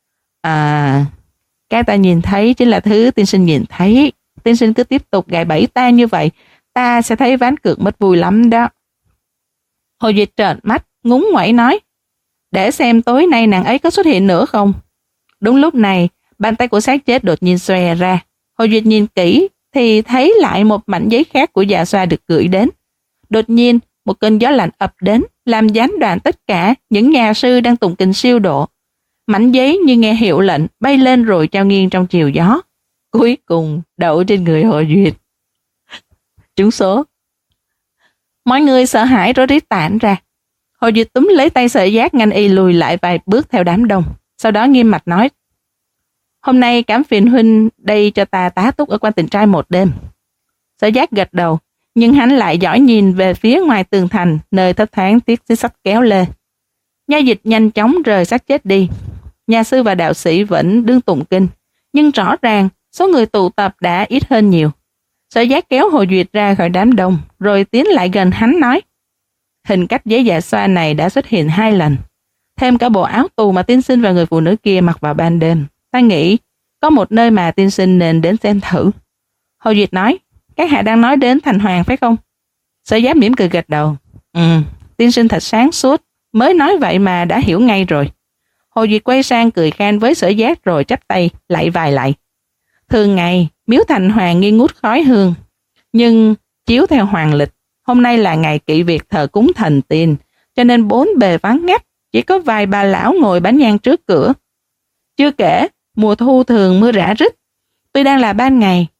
À, cái ta nhìn thấy chính là thứ tiên sinh nhìn thấy. Tiên sinh cứ tiếp tục gài bẫy ta như vậy, ta sẽ thấy ván cược mất vui lắm đó. Hồ Duyệt trợn mắt, ngúng ngoẩy nói, để xem tối nay nàng ấy có xuất hiện nữa không. Đúng lúc này, bàn tay của xác chết đột nhiên xòe ra. Hồ Duyệt nhìn kỹ thì thấy lại một mảnh giấy khác của Dạ Xoa được gửi đến. Đột nhiên, một cơn gió lạnh ập đến, làm gián đoạn tất cả những nhà sư đang tụng kinh siêu độ. Mảnh giấy như nghe hiệu lệnh bay lên rồi trao nghiêng trong chiều gió. Cuối cùng đậu trên người Hồ Duyệt. Trúng số. Mọi người sợ hãi rối rít tản ra. Hồ Duyệt túm lấy tay Sở Giác ngăn y lùi lại vài bước theo đám đông. Sau đó nghiêm mặt nói, hôm nay cảm phiền huynh đây cho ta tá túc ở quan tình trai một đêm. Sở Giác gật đầu, nhưng hắn lại dõi nhìn về phía ngoài tường thành, nơi thấp thoáng tiếng xích sắt kéo lê. Nha dịch nhanh chóng rời xác chết đi. Nhà sư và đạo sĩ vẫn đương tụng kinh, nhưng rõ ràng số người tụ tập đã ít hơn nhiều. Sở Giác kéo Hồ Duyệt ra khỏi đám đông, rồi tiến lại gần hắn nói, hình cách giấy Dạ Xoa này đã xuất hiện hai lần, thêm cả bộ áo tù mà tiên sinh và người phụ nữ kia mặc vào ban đêm. Ta nghĩ có một nơi mà tiên sinh nên đến xem thử. Hồ Duyệt nói, các hạ đang nói đến thành hoàng phải không? Sở Giác mỉm cười gật đầu. Ừ, tiên sinh thật sáng suốt, mới nói vậy mà đã hiểu ngay rồi. Hồ Duyệt quay sang cười khen với Sở Giác rồi chắp tay lạy vài lạy. Thường ngày miếu thành hoàng nghi ngút khói hương, nhưng chiếu theo hoàng lịch, hôm nay là ngày kỵ việc thờ cúng thần tiên, cho nên bốn bề vắng ngắt, chỉ có vài bà lão ngồi bán nhang trước cửa. Chưa kể mùa thu thường mưa rã rít, tuy đang là ban ngày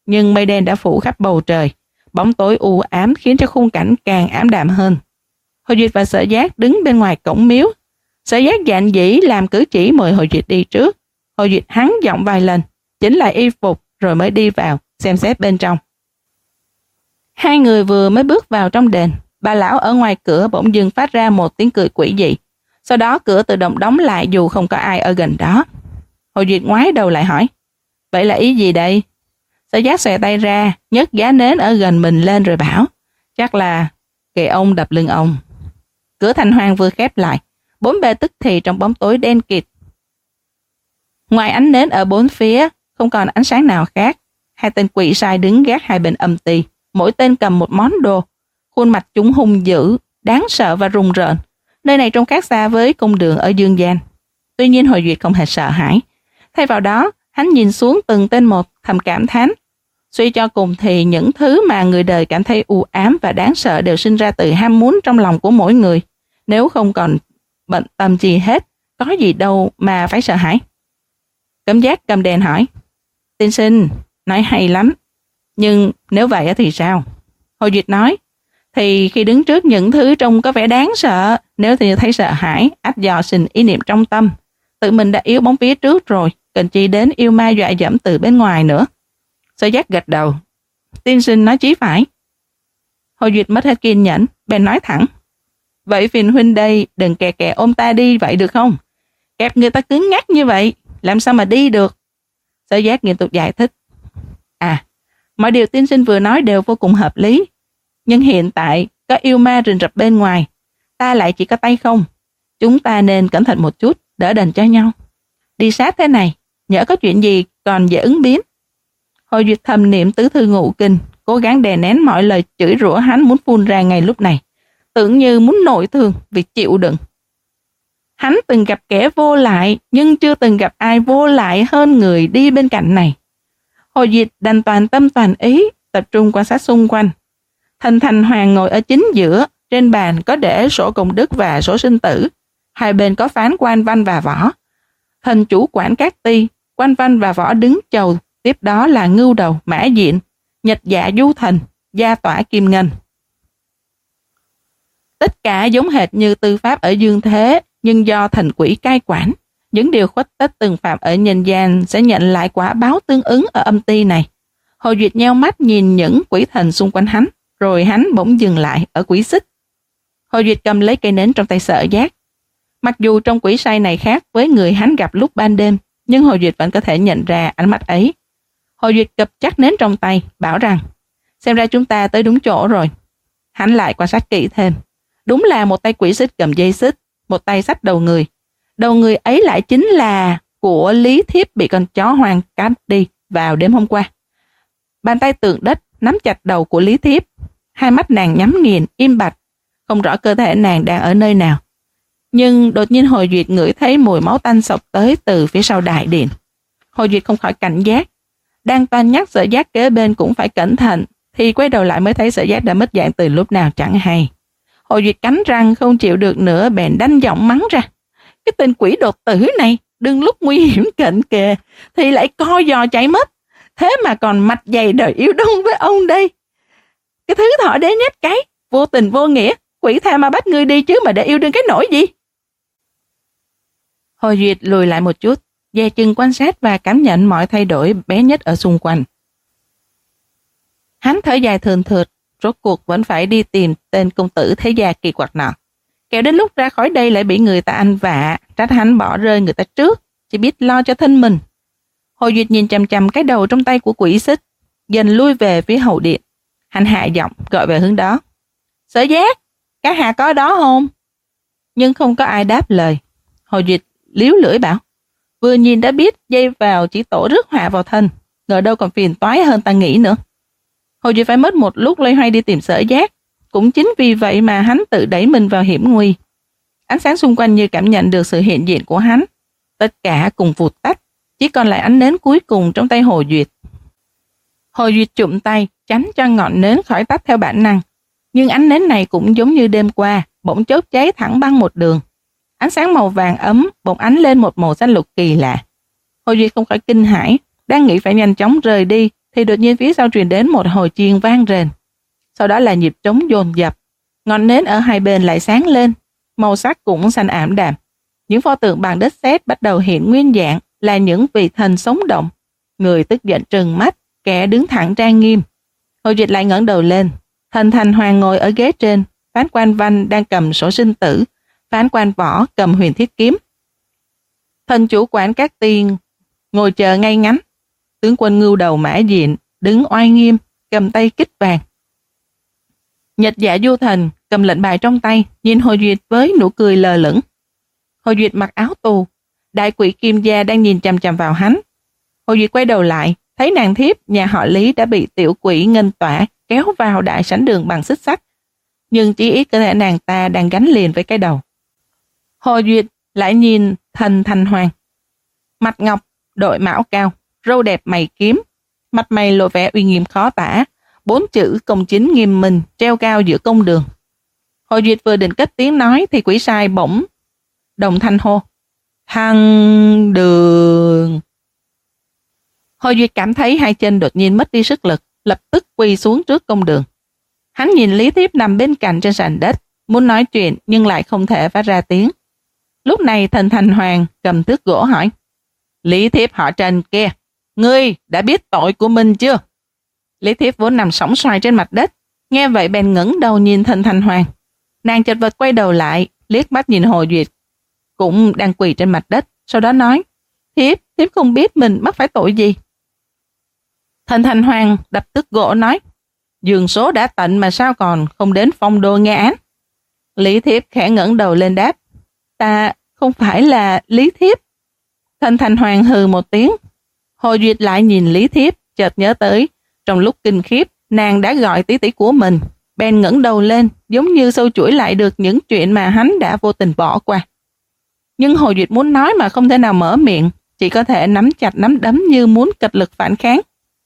nhưng mây đen đã phủ khắp bầu trời. Bóng tối u ám khiến cho khung cảnh càng ảm đạm hơn. Hồ Duyệt và Sở Giác đứng bên ngoài cổng miếu. Sở Giác dạn dĩ làm cử chỉ mời Hồ Duyệt đi trước. Hồ Duyệt hắn giọng vài lần, chỉnh lại y phục rồi mới đi vào, xem xét bên trong. Hai người vừa mới bước vào trong đền, bà lão ở ngoài cửa bỗng dưng phát ra một tiếng cười quỷ dị. Sau đó cửa tự động đóng lại dù không có ai ở gần đó. Hồ Duyệt ngoái đầu lại hỏi, vậy là ý gì đây? Sở Giác xòe tay ra, nhấc giá nến ở gần mình lên rồi bảo, chắc là kệ ông đập lưng ông. Cửa thành hoàng vừa khép lại, bốn bề tức thì trong bóng tối đen kịt. Ngoài ánh nến ở bốn phía, không còn ánh sáng nào khác. Hai tên quỷ sai đứng gác hai bên âm ty, mỗi tên cầm một món đồ. Khuôn mặt chúng hung dữ, đáng sợ và rùng rợn. Nơi này trông khác xa với cung đường ở dương gian. Tuy nhiên Hồ Duyệt không hề sợ hãi. Thay vào đó, hắn nhìn xuống từng tên một, thầm cảm thán. Suy cho cùng thì những thứ mà người đời cảm thấy u ám và đáng sợ đều sinh ra từ ham muốn trong lòng của mỗi người. Nếu không còn bận tâm gì hết, có gì đâu mà phải sợ hãi. Cấm Giác cầm đèn hỏi, tiên sinh, nói hay lắm, nhưng nếu vậy thì sao? Hồ Duyệt nói, thì khi đứng trước những thứ trông có vẻ đáng sợ, nếu thì thấy sợ hãi, ắt dò sinh ý niệm trong tâm. Tự mình đã yếu bóng phía trước rồi, cần chi đến yêu ma dọa dẫm từ bên ngoài nữa. Sở Giác gật đầu, tiên sinh nói chí phải. Hồ Duyệt mất hết kiên nhẫn, bèn nói thẳng, vậy phiền huynh đây đừng kè kè ôm ta đi vậy được không? Kẹp người ta cứng ngắc như vậy, làm sao mà đi được? Sở Giác nghiêm túc giải thích, à, mọi điều tiên sinh vừa nói đều vô cùng hợp lý, nhưng hiện tại có yêu ma rình rập bên ngoài, ta lại chỉ có tay không. Chúng ta nên cẩn thận một chút, đỡ đần cho nhau. Đi sát thế này, nhỡ có chuyện gì còn dễ ứng biến. Hồ Duyệt thầm niệm tứ thư ngũ kinh, cố gắng đè nén mọi lời chửi rủa hắn muốn phun ra ngay lúc này, tưởng như muốn nội thương vì chịu đựng. Hắn từng gặp kẻ vô lại, nhưng chưa từng gặp ai vô lại hơn người đi bên cạnh này. Hồ Duyệt đành toàn tâm toàn ý, tập trung quan sát xung quanh. Thành Thành Hoàng ngồi ở chính giữa, trên bàn có để sổ công đức và sổ sinh tử. Hai bên có phán Quan Văn và Võ. Thần chủ quản các ty, Quan Văn và Võ đứng chầu, tiếp đó là Ngưu Đầu, Mã Diện, Nhật Dạ Du Thần, Gia Tỏa Kim Ngân. Tất cả giống hệt như tư pháp ở dương thế, nhưng do thành quỷ cai quản, những điều khuất tất từng phạm ở nhân gian sẽ nhận lại quả báo tương ứng ở âm ty này. Hồ Duyệt nheo mắt nhìn những quỷ thần xung quanh hắn, rồi hắn bỗng dừng lại ở quỷ xích. Hồ Duyệt cầm lấy cây nến trong tay Sở Giác. Mặc dù trong quỷ sai này khác với người hắn gặp lúc ban đêm, nhưng Hồ Duyệt vẫn có thể nhận ra ánh mắt ấy. Hồ Duyệt cập chắc nến trong tay, bảo rằng, xem ra chúng ta tới đúng chỗ rồi. Hắn lại quan sát kỹ thêm. Đúng là một tay quỷ xích cầm dây xích, một tay xách đầu người. Đầu người ấy lại chính là của Lý Thiếp bị con chó hoang cắn đi vào đêm hôm qua. Bàn tay tượng đất nắm chặt đầu của Lý Thiếp. Hai mắt nàng nhắm nghiền, im bặt, không rõ cơ thể nàng đang ở nơi nào. Nhưng đột nhiên Hồ Duyệt ngửi thấy mùi máu tanh xộc tới từ phía sau đại điện. Hồ Duyệt không khỏi cảnh giác. Đang toan nhắc Sở Giác kế bên cũng phải cẩn thận, thì quay đầu lại mới thấy Sở Giác đã mất dạng từ lúc nào chẳng hay. Hồ Duyệt cắn răng không chịu được nữa, bèn đanh giọng mắng ra. Cái tên quỷ đột tử này, đừng lúc nguy hiểm cận kề, thì lại co giò chạy mất. Thế mà còn mặt dày đời yêu đương với ông đây. Cái thứ thỏ đế nhét cái, vô tình vô nghĩa, quỷ tha mà bắt ngươi đi chứ mà để yêu đương cái nỗi gì. Hồ Duyệt lùi lại một chút, dè chừng quan sát và cảm nhận mọi thay đổi bé nhất ở xung quanh. Hắn thở dài thườn thượt, rốt cuộc vẫn phải đi tìm tên công tử thế gia kỳ quặc nọ. Kẻo đến lúc ra khỏi đây lại bị người ta ăn vạ, trách hắn bỏ rơi người ta trước, chỉ biết lo cho thân mình. Hồ Duyệt nhìn chằm chằm cái đầu trong tay của quỷ xích, dần lui về phía hậu điện. Hắn hạ giọng gọi về hướng đó. Sở Giác, các hạ có đó không? Nhưng không có ai đáp lời. Hồ Duyệt líu lưỡi bảo, vừa nhìn đã biết dây vào chỉ tổ rước họa vào thân, ngờ đâu còn phiền toái hơn ta nghĩ nữa. Hồ Duyệt phải mất một lúc loay hoay đi tìm Sở Giác, cũng chính vì vậy mà hắn tự đẩy mình vào hiểm nguy. Ánh sáng xung quanh như cảm nhận được sự hiện diện của hắn, tất cả cùng vụt tắt, chỉ còn lại ánh nến cuối cùng trong tay Hồ Duyệt. Hồ Duyệt chụm tay tránh cho ngọn nến khỏi tắt theo bản năng, nhưng ánh nến này cũng giống như đêm qua, bỗng chốt cháy thẳng băng một đường. Ánh sáng màu vàng ấm bỗng ánh lên một màu xanh lục kỳ lạ. Hồ Duyệt không khỏi kinh hãi, đang nghĩ phải nhanh chóng rời đi, thì đột nhiên phía sau truyền đến một hồi chiêng vang rền. Sau đó là nhịp trống dồn dập. Ngọn nến ở hai bên lại sáng lên, màu sắc cũng xanh ảm đạm. Những pho tượng bằng đất sét bắt đầu hiện nguyên dạng, là những vị thần sống động. Người tức giận trừng mắt, kẻ đứng thẳng trang nghiêm. Hồ Duyệt lại ngẩng đầu lên. Thần Thành Hoàng ngồi ở ghế trên, phán quan Văn đang cầm sổ sinh tử, phán quan Võ cầm huyền thiết kiếm. Thần chủ quản các tiên ngồi chờ ngay ngắn. Tướng quân Ngưu Đầu Mã Diện đứng oai nghiêm, cầm tay kích vàng. Nhật Dạ Du Thần cầm lệnh bài trong tay, nhìn Hồ Duyệt với nụ cười lờ lửng. Hồ Duyệt mặc áo tù, đại quỷ Kim Gia đang nhìn chằm chằm vào hắn. Hồ Duyệt quay đầu lại, thấy nàng thiếp nhà họ Lý đã bị tiểu quỷ nghênh tỏa kéo vào đại sảnh đường bằng xích sắt, nhưng chỉ ít cơ thể nàng ta đang gắn liền với cái đầu. Hồ Duyệt lại nhìn Thần Thành Hoàng, mặt ngọc, đội mão cao, râu đẹp mày kiếm, mặt mày lộ vẻ uy nghiêm khó tả, bốn chữ công chính nghiêm minh treo cao giữa công đường. Hồ Duyệt vừa định cất tiếng nói thì quỷ sai bỗng đồng thanh hô: "Thăng đường!" Hồ Duyệt cảm thấy hai chân đột nhiên mất đi sức lực, lập tức quỳ xuống trước công đường. Hắn nhìn Lý Thiếp nằm bên cạnh trên sàn đất, muốn nói chuyện nhưng lại không thể phát ra tiếng. Lúc này Thần Thành Hoàng cầm thước gỗ hỏi: "Lý Thiếp họ Trần kia, ngươi đã biết tội của mình chưa?" Lý Thiếp vốn nằm sõng xoài trên mặt đất, nghe vậy bèn ngẩng đầu nhìn Thần Thành Hoàng. Nàng chật vật quay đầu lại, liếc mắt nhìn Hồ Duyệt cũng đang quỳ trên mặt đất, sau đó nói: "Thiếp, thiếp không biết mình mắc phải tội gì." Thần Thành Hoàng đập tức gỗ nói: "Giường số đã tận mà sao còn không đến phong đô nghe án?" Lý Thiếp khẽ ngẩng đầu lên đáp: "Ta không phải là Lý Thiếp." Thần Thành Hoàng hừ một tiếng. Hồ Duyệt lại nhìn Lý Thiếp, chợt nhớ tới trong lúc kinh khiếp nàng đã gọi tỷ tỷ của mình, bèn ngẩng đầu lên, giống như sâu chuỗi lại được những chuyện mà hắn đã vô tình bỏ qua. Nhưng Hồ Duyệt muốn nói mà không thể nào mở miệng, chỉ có thể nắm chặt nắm đấm như muốn kịch lực phản kháng.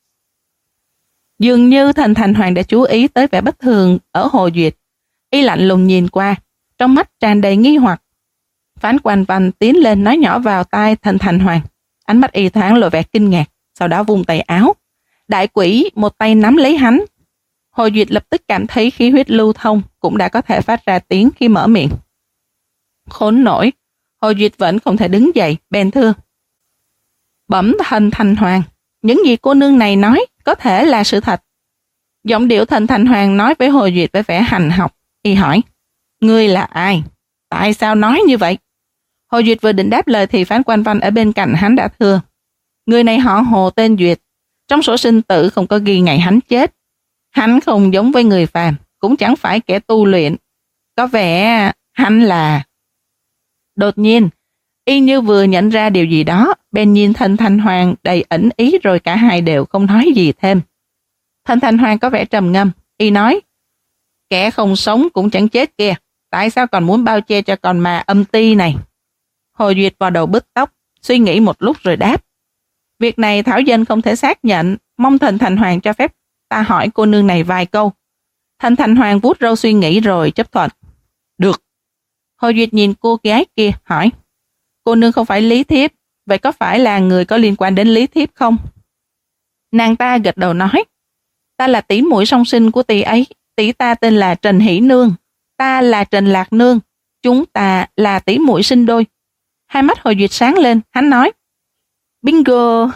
Dường như Thần Thành Hoàng đã chú ý tới vẻ bất thường ở Hồ Duyệt, y lạnh lùng nhìn qua, trong mắt tràn đầy nghi hoặc. Phán quan Văn tiến lên nói nhỏ vào tai Thần Thành Hoàng, ánh mắt y thoáng lộ vẻ kinh ngạc, sau đó vung tay áo. Đại quỷ một tay nắm lấy hắn. Hồ Duyệt lập tức cảm thấy khí huyết lưu thông, cũng đã có thể phát ra tiếng khi mở miệng. Khốn nổi, Hồ Duyệt vẫn không thể đứng dậy, bèn thưa: "Bẩm Thần Thành Hoàng, những gì cô nương này nói có thể là sự thật." Giọng điệu Thần Thành Hoàng nói với Hồ Duyệt với vẻ hành học, y hỏi: "Ngươi là ai? Tại sao nói như vậy?" Hồ Duyệt vừa định đáp lời thì phán quan Văn ở bên cạnh hắn đã thưa: "Người này họ Hồ tên Duyệt, trong sổ sinh tử không có ghi ngày hắn chết. Hắn không giống với người phàm, cũng chẳng phải kẻ tu luyện. Có vẻ hắn là..." Đột nhiên, y như vừa nhận ra điều gì đó, bèn nhìn Thần Thành Hoàng đầy ẩn ý, rồi cả hai đều không nói gì thêm. Thần Thành Hoàng có vẻ trầm ngâm, y nói: "Kẻ không sống cũng chẳng chết kia, tại sao còn muốn bao che cho con ma âm ti này?" Hồ Duyệt vào đầu bứt tóc, suy nghĩ một lúc rồi đáp: "Việc này Thảo Dân không thể xác nhận, mong Thần Thành Hoàng cho phép ta hỏi cô nương này vài câu." Thần Thành Hoàng vuốt râu suy nghĩ rồi chấp thuận. "Được." Hồ Duyệt nhìn cô gái kia hỏi: "Cô nương không phải Lý Thiếp, vậy có phải là người có liên quan đến Lý Thiếp không?" Nàng ta gật đầu nói: "Ta là tỷ muội song sinh của tỷ ấy, tỷ ta tên là Trần Hỷ Nương, ta là Trần Lạc Nương, chúng ta là tỷ muội sinh đôi." Hai mắt Hồ Duyệt sáng lên, hắn nói: "Bingo."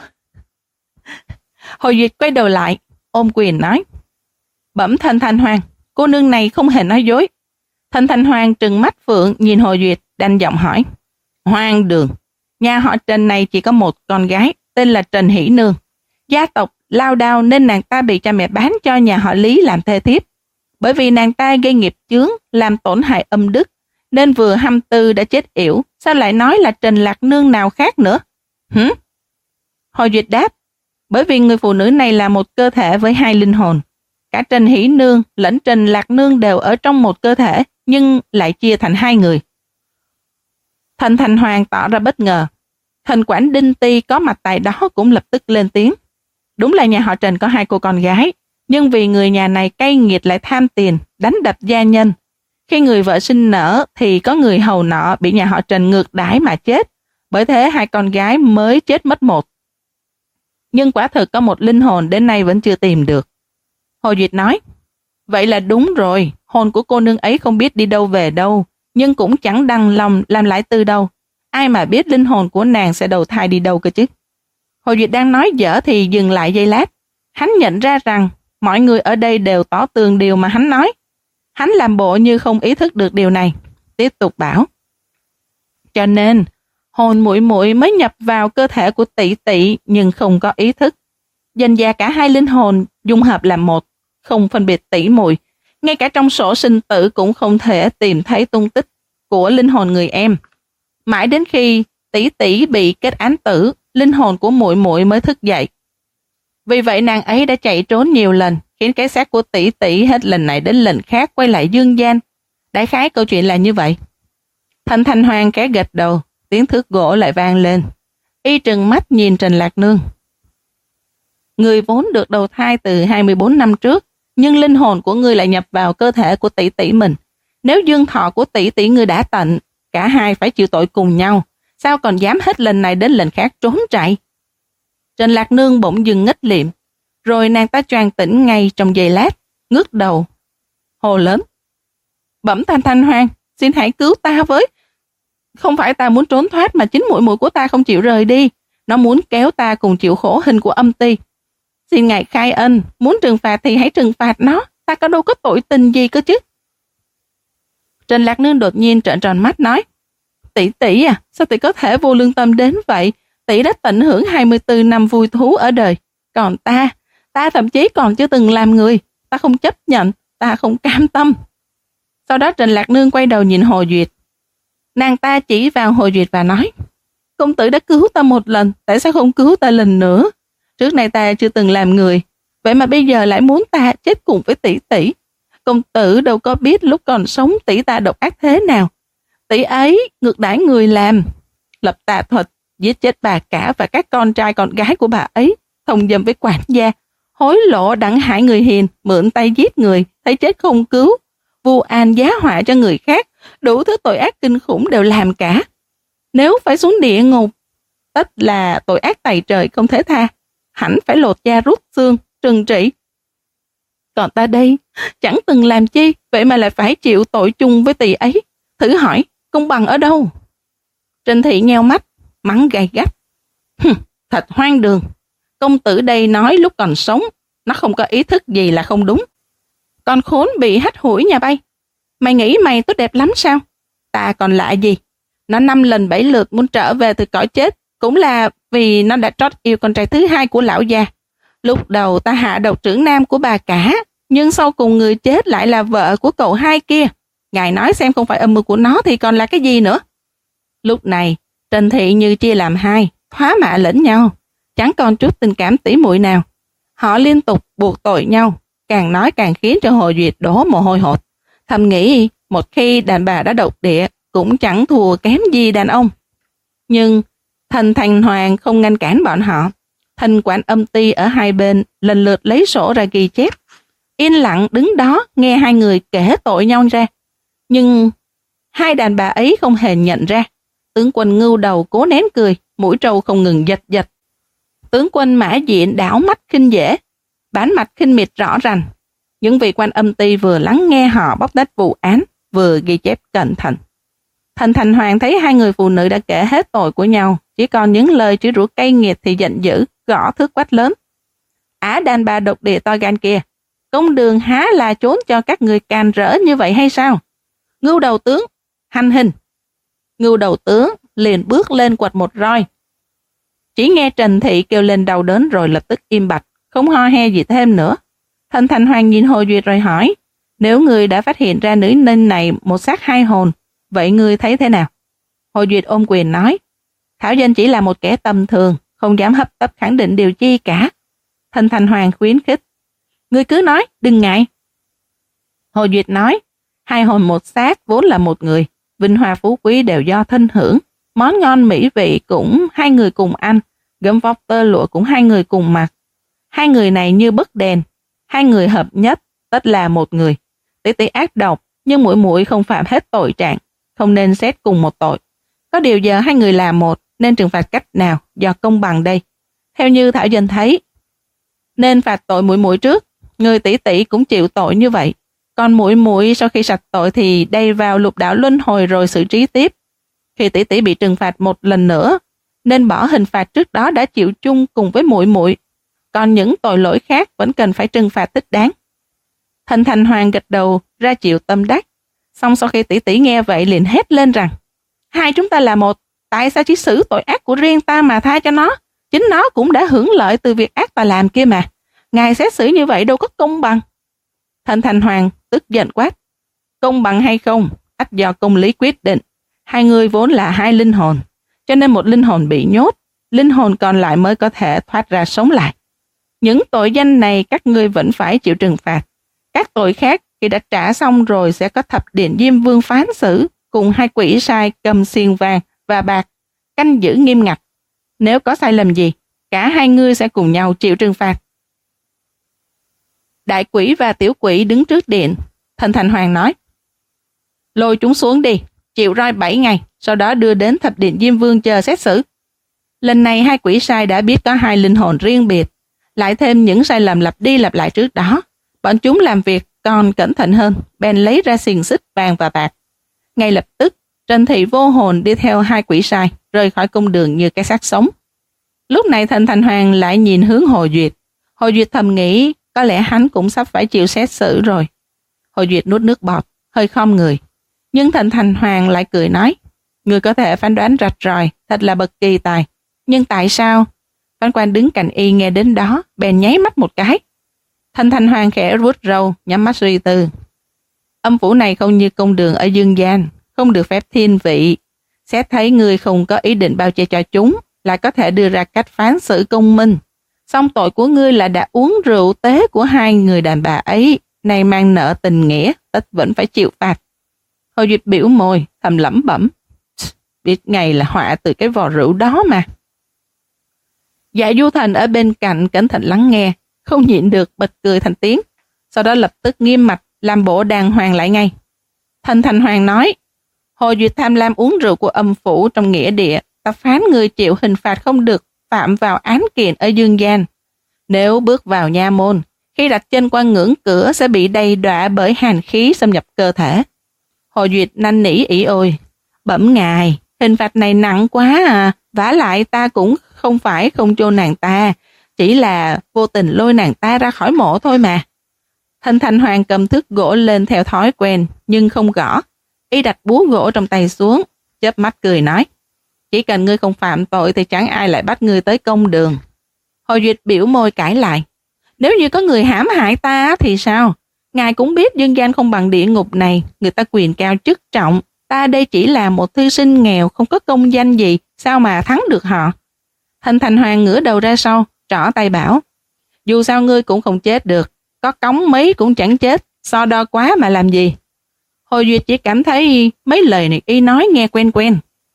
Hồ Duyệt quay đầu lại, ôm quyền nói: "Bẩm Thần Thành Hoàng, cô nương này không hề nói dối." Thần Thành Hoàng trừng mắt phượng nhìn Hồ Duyệt, đanh giọng hỏi: "Hoang đường, nhà họ Trần này chỉ có một con gái, tên là Trần Hỷ Nương. Gia tộc lao đao nên nàng ta bị cha mẹ bán cho nhà họ Lý làm thê thiếp. Bởi vì nàng ta gây nghiệp chướng, làm tổn hại âm đức, nên vừa hăm tư đã chết yểu, sao lại nói là Trần Lạc Nương nào khác nữa?" "Hử?" Hồ Duyệt đáp: "Bởi vì người phụ nữ này là một cơ thể với hai linh hồn. Cả Trần Hỷ Nương lẫn Trần Lạc Nương đều ở trong một cơ thể, nhưng lại chia thành hai người." Thần Thành Hoàng tỏ ra bất ngờ. Thần quản Đinh Ti có mặt tại đó cũng lập tức lên tiếng: "Đúng là nhà họ Trần có hai cô con gái, nhưng vì người nhà này cay nghiệt lại tham tiền, đánh đập gia nhân. Khi người vợ sinh nở thì có người hầu nọ bị nhà họ Trần ngược đãi mà chết, bởi thế hai con gái mới chết mất một." nhưng quả thực có một linh hồn đến nay vẫn chưa tìm được. Hồ Duyệt nói, vậy là đúng rồi, hồn của cô nương ấy không biết đi đâu về đâu, nhưng cũng chẳng đăng lòng làm lại từ đâu. Ai mà biết linh hồn của nàng sẽ đầu thai đi đâu cơ chứ. Hồ Duyệt đang nói dở thì dừng lại giây lát. Hắn nhận ra rằng mọi người ở đây đều tỏ tường điều mà hắn nói. Hắn làm bộ như không ý thức được điều này. Tiếp tục bảo, cho nên hồn muội muội mới nhập vào cơ thể của tỷ tỷ nhưng không có ý thức. Dần dà cả hai linh hồn dung hợp làm một, không phân biệt tỷ muội. Ngay cả trong sổ sinh tử cũng không thể tìm thấy tung tích của linh hồn người em. Mãi đến khi tỷ tỷ bị kết án tử, linh hồn của muội muội mới thức dậy. Vì vậy nàng ấy đã chạy trốn nhiều lần, khiến cái xác của tỷ tỷ hết lần này đến lần khác quay lại dương gian. Đại khái câu chuyện là như vậy. Thanh Thanh Hoang khẽ gật đầu, tiếng thước gỗ lại vang lên. Y trừng mắt nhìn Trần Lạc Nương. Người vốn được đầu thai từ hai mươi bốn năm trước, nhưng linh hồn của ngươi lại nhập vào cơ thể của tỷ tỷ mình. Nếu dương thọ của tỷ tỷ ngươi đã tận, cả hai phải chịu tội cùng nhau, sao còn dám hết lần này đến lần khác trốn chạy? Trần Lạc Nương bỗng dừng ngất liệm, rồi nàng ta choàng tỉnh ngay trong giây lát, ngước đầu, hồ lớn. Bẩm Thanh Thanh Hoang, xin hãy cứu ta với. Không phải ta muốn trốn thoát mà chính muội muội của ta không chịu rời đi, nó muốn kéo ta cùng chịu khổ hình của âm ty. Xin ngài khai ân, muốn trừng phạt thì hãy trừng phạt nó, ta có đâu có tội tình gì cơ chứ. Trần Lạc Nương đột nhiên trợn tròn mắt nói, tỷ tỷ à, sao tỷ có thể vô lương tâm đến vậy? Tỷ đã tận hưởng hai mươi tư năm vui thú ở đời, còn ta, ta thậm chí còn chưa từng làm người, ta không chấp nhận, ta không cam tâm. Sau đó Trần Lạc Nương quay đầu nhìn Hồ Duyệt. Nàng ta chỉ vào Hồ Duyệt và nói, công tử đã cứu ta một lần, tại sao không cứu ta lần nữa? Trước nay ta chưa từng làm người, vậy mà bây giờ lại muốn ta chết cùng với tỷ tỷ. Công tử đâu có biết lúc còn sống tỷ ta độc ác thế nào. Tỷ ấy ngược đãi người làm, lập tà thuật, giết chết bà cả và các con trai con gái của bà ấy, thông dâm với quản gia, hối lộ đặng hại người hiền, mượn tay giết người, thấy chết không cứu, vu oan giá họa cho người khác, đủ thứ tội ác kinh khủng đều làm cả. Nếu phải xuống địa ngục, tất là tội ác tày trời không thể tha, hẳn phải lột da rút xương, trừng trị. Còn ta đây, chẳng từng làm chi, vậy mà lại phải chịu tội chung với tỷ ấy. Thử hỏi, công bằng ở đâu? Trình Thị nheo mắt, mắng gay gắt. Thật hoang đường. Công tử đây nói lúc còn sống, nó không có ý thức gì là không đúng. Con khốn bị hắt hủi nhà bay. Mày nghĩ mày tốt đẹp lắm sao? Ta còn lại gì? Nó năm lần bảy lượt muốn trở về từ cõi chết, cũng là vì nó đã trót yêu con trai thứ hai của lão già. Lúc đầu ta hạ độc trưởng nam của bà cả, nhưng sau cùng người chết lại là vợ của cậu hai kia. Ngài nói xem không phải âm mưu của nó thì còn là cái gì nữa? Lúc này, Trần Thị như chia làm hai, thoá mạ lẫn nhau, chẳng còn chút tình cảm tỉ muội nào. Họ liên tục buộc tội nhau, càng nói càng khiến cho Hồ Duyệt đổ mồ hôi hột. Thầm nghĩ một khi đàn bà đã độc địa cũng chẳng thua kém gì đàn ông. Nhưng Thần Thành Hoàng không ngăn cản bọn họ. Thần quản âm ty ở hai bên lần lượt lấy sổ ra ghi chép, yên lặng đứng đó nghe hai người kể tội nhau ra. Nhưng hai đàn bà ấy không hề nhận ra. Tướng quân Ngưu Đầu cố nén cười, mũi trâu không ngừng giật giật. Tướng quân Mã Diện đảo mắt khinh dễ, bản mặt khinh miệt rõ ràng. Những vị quan âm ty vừa lắng nghe họ bóc tách vụ án, vừa ghi chép cẩn thận. Thần Thành Hoàng thấy hai người phụ nữ đã kể hết tội của nhau, chỉ còn những lời chửi rủa cay nghiệt thì giận dữ, gõ thước quát lớn. Á đàn bà độc địa to gan kia, công đường há là trốn cho các người càn rỡ như vậy hay sao? Ngưu Đầu tướng, hành hình. Ngưu Đầu tướng liền bước lên quật một roi. Chỉ nghe Trần Thị kêu lên đau đớn rồi lập tức im bặt, không ho he gì thêm nữa. Thần Thành Hoàng nhìn Hồ Duyệt rồi hỏi, nếu người đã phát hiện ra nữ ninh này một xác hai hồn, vậy ngươi thấy thế nào? Hồ Duyệt ôm quyền nói, Thảo Dân chỉ là một kẻ tầm thường, không dám hấp tấp khẳng định điều chi cả. Thần Thành Hoàng khuyến khích, ngươi cứ nói, đừng ngại. Hồ Duyệt nói, hai hồn một xác vốn là một người, vinh hoa phú quý đều do thân hưởng, món ngon mỹ vị cũng hai người cùng ăn, gấm vóc tơ lụa cũng hai người cùng mặc. Hai người này như bấc đèn, hai người hợp nhất, tất là một người. Tỷ tỷ ác độc, nhưng muội muội không phạm hết tội trạng, không nên xét cùng một tội. Có điều giờ hai người là một, nên trừng phạt cách nào do công bằng đây? Theo như Thảo Dân thấy, nên phạt tội muội muội trước, người tỷ tỷ cũng chịu tội như vậy. Còn muội muội sau khi sạch tội thì đầy vào lục đạo luân hồi rồi xử trí tiếp. Khi tỷ tỷ bị trừng phạt một lần nữa, nên bỏ hình phạt trước đó đã chịu chung cùng với muội muội. Còn những tội lỗi khác vẫn cần phải trừng phạt thích đáng. Thần Thành Hoàng gật đầu ra chịu tâm đắc. Xong sau khi tỷ tỷ nghe vậy liền hét lên rằng: hai chúng ta là một, tại sao chỉ xử tội ác của riêng ta mà tha cho nó? Chính nó cũng đã hưởng lợi từ việc ác ta làm kia mà. Ngài xét xử như vậy đâu có công bằng. Thần Thành Hoàng tức giận quát: công bằng hay không, ắt do công lý quyết định. Hai người vốn là hai linh hồn, cho nên một linh hồn bị nhốt, linh hồn còn lại mới có thể thoát ra sống lại. Những tội danh này các ngươi vẫn phải chịu trừng phạt. Các tội khác khi đã trả xong rồi sẽ có thập điện Diêm Vương phán xử, cùng hai quỷ sai cầm xiềng vàng và bạc canh giữ nghiêm ngặt. Nếu có sai lầm gì, cả hai ngươi sẽ cùng nhau chịu trừng phạt. Đại quỷ và tiểu quỷ đứng trước điện. Thần Thành Hoàng nói: lôi chúng xuống đi, chịu roi bảy ngày, sau đó đưa đến thập điện Diêm Vương chờ xét xử. Lần này hai quỷ sai đã biết có hai linh hồn riêng biệt, lại thêm những sai lầm lặp đi lặp lại trước đó. Bọn chúng làm việc còn cẩn thận hơn, bèn lấy ra xiềng xích vàng và bạc. Ngay lập tức, Trần Thị vô hồn đi theo hai quỷ sai, rời khỏi cung đường như cái xác sống. Lúc này Thần Thành Hoàng lại nhìn hướng Hồ Duyệt. Hồ Duyệt thầm nghĩ có lẽ hắn cũng sắp phải chịu xét xử rồi. Hồ Duyệt nuốt nước bọt, hơi khom người. Nhưng Thần Thành Hoàng lại cười nói: người có thể phán đoán rạch ròi, thật là bậc kỳ tài. Nhưng tại sao? Phán quan đứng cạnh y nghe đến đó, bèn nháy mắt một cái. Thần Thành Hoàng khẽ vuốt râu, nhắm mắt suy tư. Âm phủ này không như cung đường ở dương gian, không được phép thiên vị. Xét thấy người không có ý định bao che cho chúng, lại có thể đưa ra cách phán xử công minh. Song tội của ngươi là đã uống rượu tế của hai người đàn bà ấy, này mang nợ tình nghĩa, tất vẫn phải chịu phạt. Hồ Duyệt biểu môi, thầm lẩm bẩm: biết ngày là họa từ cái vò rượu đó mà. Dạ Du Thần ở bên cạnh cẩn thận lắng nghe, không nhịn được bật cười thành tiếng, sau đó lập tức nghiêm mặt làm bộ đàng hoàng lại ngay. Thần Thành Hoàng nói: Hồ Duyệt tham lam uống rượu của âm phủ trong nghĩa địa, ta phán người chịu hình phạt không được phạm vào án kiện ở dương gian. Nếu bước vào nha môn, khi đặt chân qua ngưỡng cửa sẽ bị đầy đọa bởi hàn khí xâm nhập cơ thể. Hồ Duyệt năn nỉ ỉ ôi: bẩm ngài, hình phạt này nặng quá à, vả lại ta cũng không phải không chôn nàng ta, chỉ là vô tình lôi nàng ta ra khỏi mộ thôi mà. Thần Thành Hoàng cầm thước gỗ lên theo thói quen, nhưng không gõ. Y đặt búa gỗ trong tay xuống, chớp mắt cười nói: chỉ cần ngươi không phạm tội thì chẳng ai lại bắt ngươi tới công đường. Hồ Duyệt biểu môi cãi lại: nếu như có người hãm hại ta thì sao? Ngài cũng biết dương gian không bằng địa ngục này, người ta quyền cao chức trọng, ta đây chỉ là một thư sinh nghèo không có công danh gì, sao mà thắng được họ? Thần Thành Hoàng ngửa đầu ra sau, trỏ tay bảo: dù sao ngươi cũng không chết được, có cống mấy cũng chẳng chết, so đo quá mà làm gì? Hồ Duyệt chỉ cảm thấy mấy lời này y nói nghe quen quen.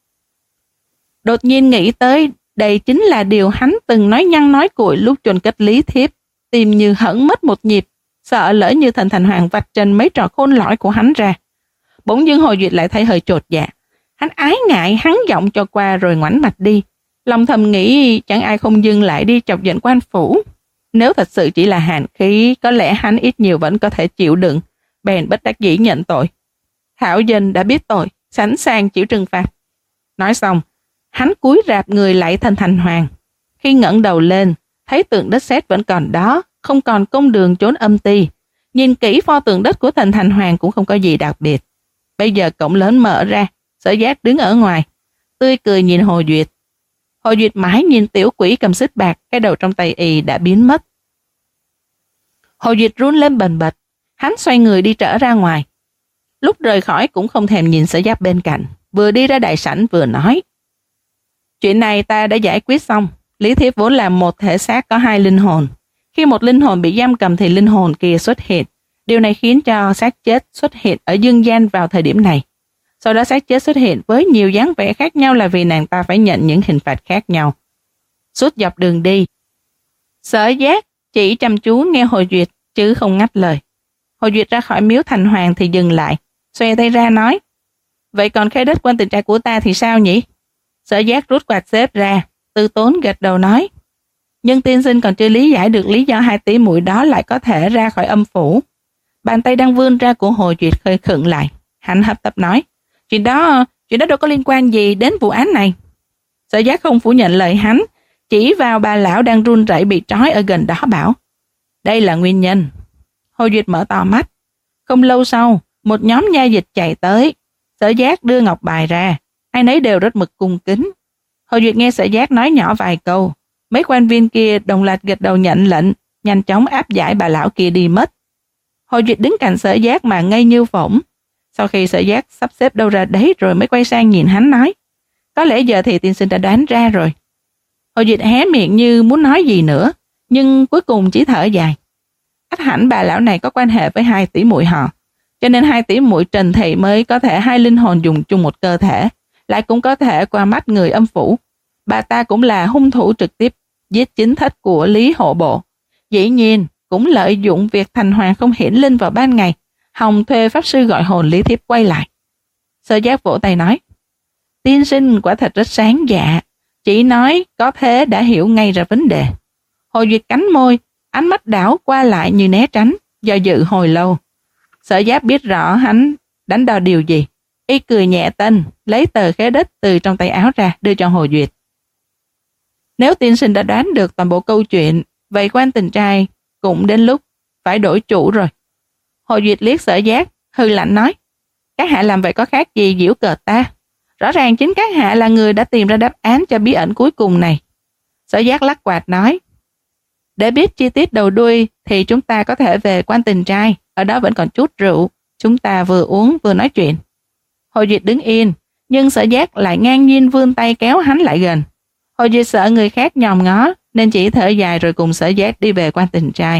Đột nhiên nghĩ tới đây chính là điều hắn từng nói nhăn nói cuội lúc chôn cất Lý Thiếp, tim như hẫng mất một nhịp, sợ lỡ như Thần Thành Hoàng vạch trần mấy trò khôn lỏi của hắn ra. Bỗng dưng Hồ Duyệt lại thấy hơi chột dạ, hắn ái ngại hắn giọng cho qua rồi ngoảnh mặt đi, lòng thầm nghĩ chẳng ai không dừng lại đi chọc giận quan phủ. Nếu thật sự chỉ là hàn khí, có lẽ hắn ít nhiều vẫn có thể chịu đựng, bèn bất đắc dĩ nhận tội. Thảo Dân đã biết tội, sẵn sàng chịu trừng phạt. Nói xong, hắn cúi rạp người lạy Thần Thành Hoàng. Khi ngẩng đầu lên, thấy tượng đất sét vẫn còn đó, không còn cung đường trốn âm ti. Nhìn kỹ pho tượng đất của Thần Thành Hoàng cũng không có gì đặc biệt. Bây giờ cổng lớn mở ra, Sở Giác đứng ở ngoài, tươi cười nhìn Hồ Duyệt. Hồ Duyệt mãi nhìn tiểu quỷ cầm xích bạc, cái đầu trong tay y đã biến mất. Hồ Duyệt run lên bần bật, hắn xoay người đi trở ra ngoài. Lúc rời khỏi cũng không thèm nhìn Sở Giác bên cạnh, vừa đi ra đại sảnh vừa nói: chuyện này ta đã giải quyết xong. Lý Thiếp vốn là một thể xác có hai linh hồn. Khi một linh hồn bị giam cầm thì linh hồn kia xuất hiện. Điều này khiến cho xác chết xuất hiện ở dương gian vào thời điểm này. Sau đó xác chết xuất hiện với nhiều dáng vẻ khác nhau là vì nàng ta phải nhận những hình phạt khác nhau. Suốt dọc đường đi, Sở Giác chỉ chăm chú nghe Hồ Duyệt chứ không ngắt lời. Hồ Duyệt ra khỏi miếu Thành Hoàng thì dừng lại, xòe tay ra nói: vậy còn khai đất quan tình trạng của ta thì sao nhỉ? Sở Giác rút quạt xếp ra, từ tốn gật đầu nói: Nhưng tiên sinh còn chưa lý giải được lý do hai tỷ muội đó lại có thể ra khỏi âm phủ. Bàn tay đang vươn ra của Hồ Duyệt khơi khựng lại. Hắn hấp tấp nói, chuyện đó, chuyện đó đâu có liên quan gì đến vụ án này. Sở Giác không phủ nhận lời hắn, chỉ vào bà lão đang run rẩy bị trói ở gần đó bảo, đây là nguyên nhân. Hồ Duyệt mở to mắt. Không lâu sau, một nhóm nha dịch chạy tới. Sở Giác đưa ngọc bài ra, ai nấy đều rất mực cung kính. Hồ Duyệt nghe Sở Giác nói nhỏ vài câu, mấy quan viên kia đồng loạt gật đầu nhận lệnh, nhanh chóng áp giải bà lão kia đi mất. Hồ Duyệt đứng cạnh Sở Giác mà ngây như phỗng. Sau khi Sở Giác sắp xếp đâu ra đấy rồi mới quay sang nhìn hắn nói, có lẽ giờ thì tiên sinh đã đoán ra rồi. Hồ Duyệt hé miệng như muốn nói gì nữa, nhưng cuối cùng chỉ thở dài. Ắt hẳn bà lão này có quan hệ với hai tỷ muội họ, cho nên hai tỷ muội Trần Thị mới có thể hai linh hồn dùng chung một cơ thể, lại cũng có thể qua mắt người âm phủ. Bà ta cũng là hung thủ trực tiếp giết chính thất của Lý Hộ Bộ. Dĩ nhiên, cũng lợi dụng việc thành hoàng không hiển linh vào ban ngày, hòng thuê pháp sư gọi hồn Lý Thiếp quay lại. Sở Giác vỗ tay nói, tiên sinh quả thật rất sáng dạ, chỉ nói có thế đã hiểu ngay ra vấn đề. Hồ Duyệt cắn môi, ánh mắt đảo qua lại như né tránh, do dự hồi lâu. Sở Giác biết rõ hắn đánh đo điều gì, y cười nhẹ tên, lấy tờ khế đất từ trong tay áo ra đưa cho Hồ Duyệt. Nếu tiên sinh đã đoán được toàn bộ câu chuyện, vậy quan tình trai cũng đến lúc phải đổi chủ rồi. Hồ Duyệt liếc Sở Giác, hư lạnh nói, các hạ làm vậy có khác gì giễu cợt ta? Rõ ràng chính các hạ là người đã tìm ra đáp án cho bí ẩn cuối cùng này. Sở Giác lắc quạt nói, để biết chi tiết đầu đuôi thì chúng ta có thể về quan tình trai, ở đó vẫn còn chút rượu, chúng ta vừa uống vừa nói chuyện. Hồ Duyệt đứng yên, nhưng Sở Giác lại ngang nhiên vươn tay kéo hắn lại gần. Hồ Duyệt sợ người khác nhòm ngó, nên chỉ thở dài rồi cùng Sở Giác đi về quan tình trai.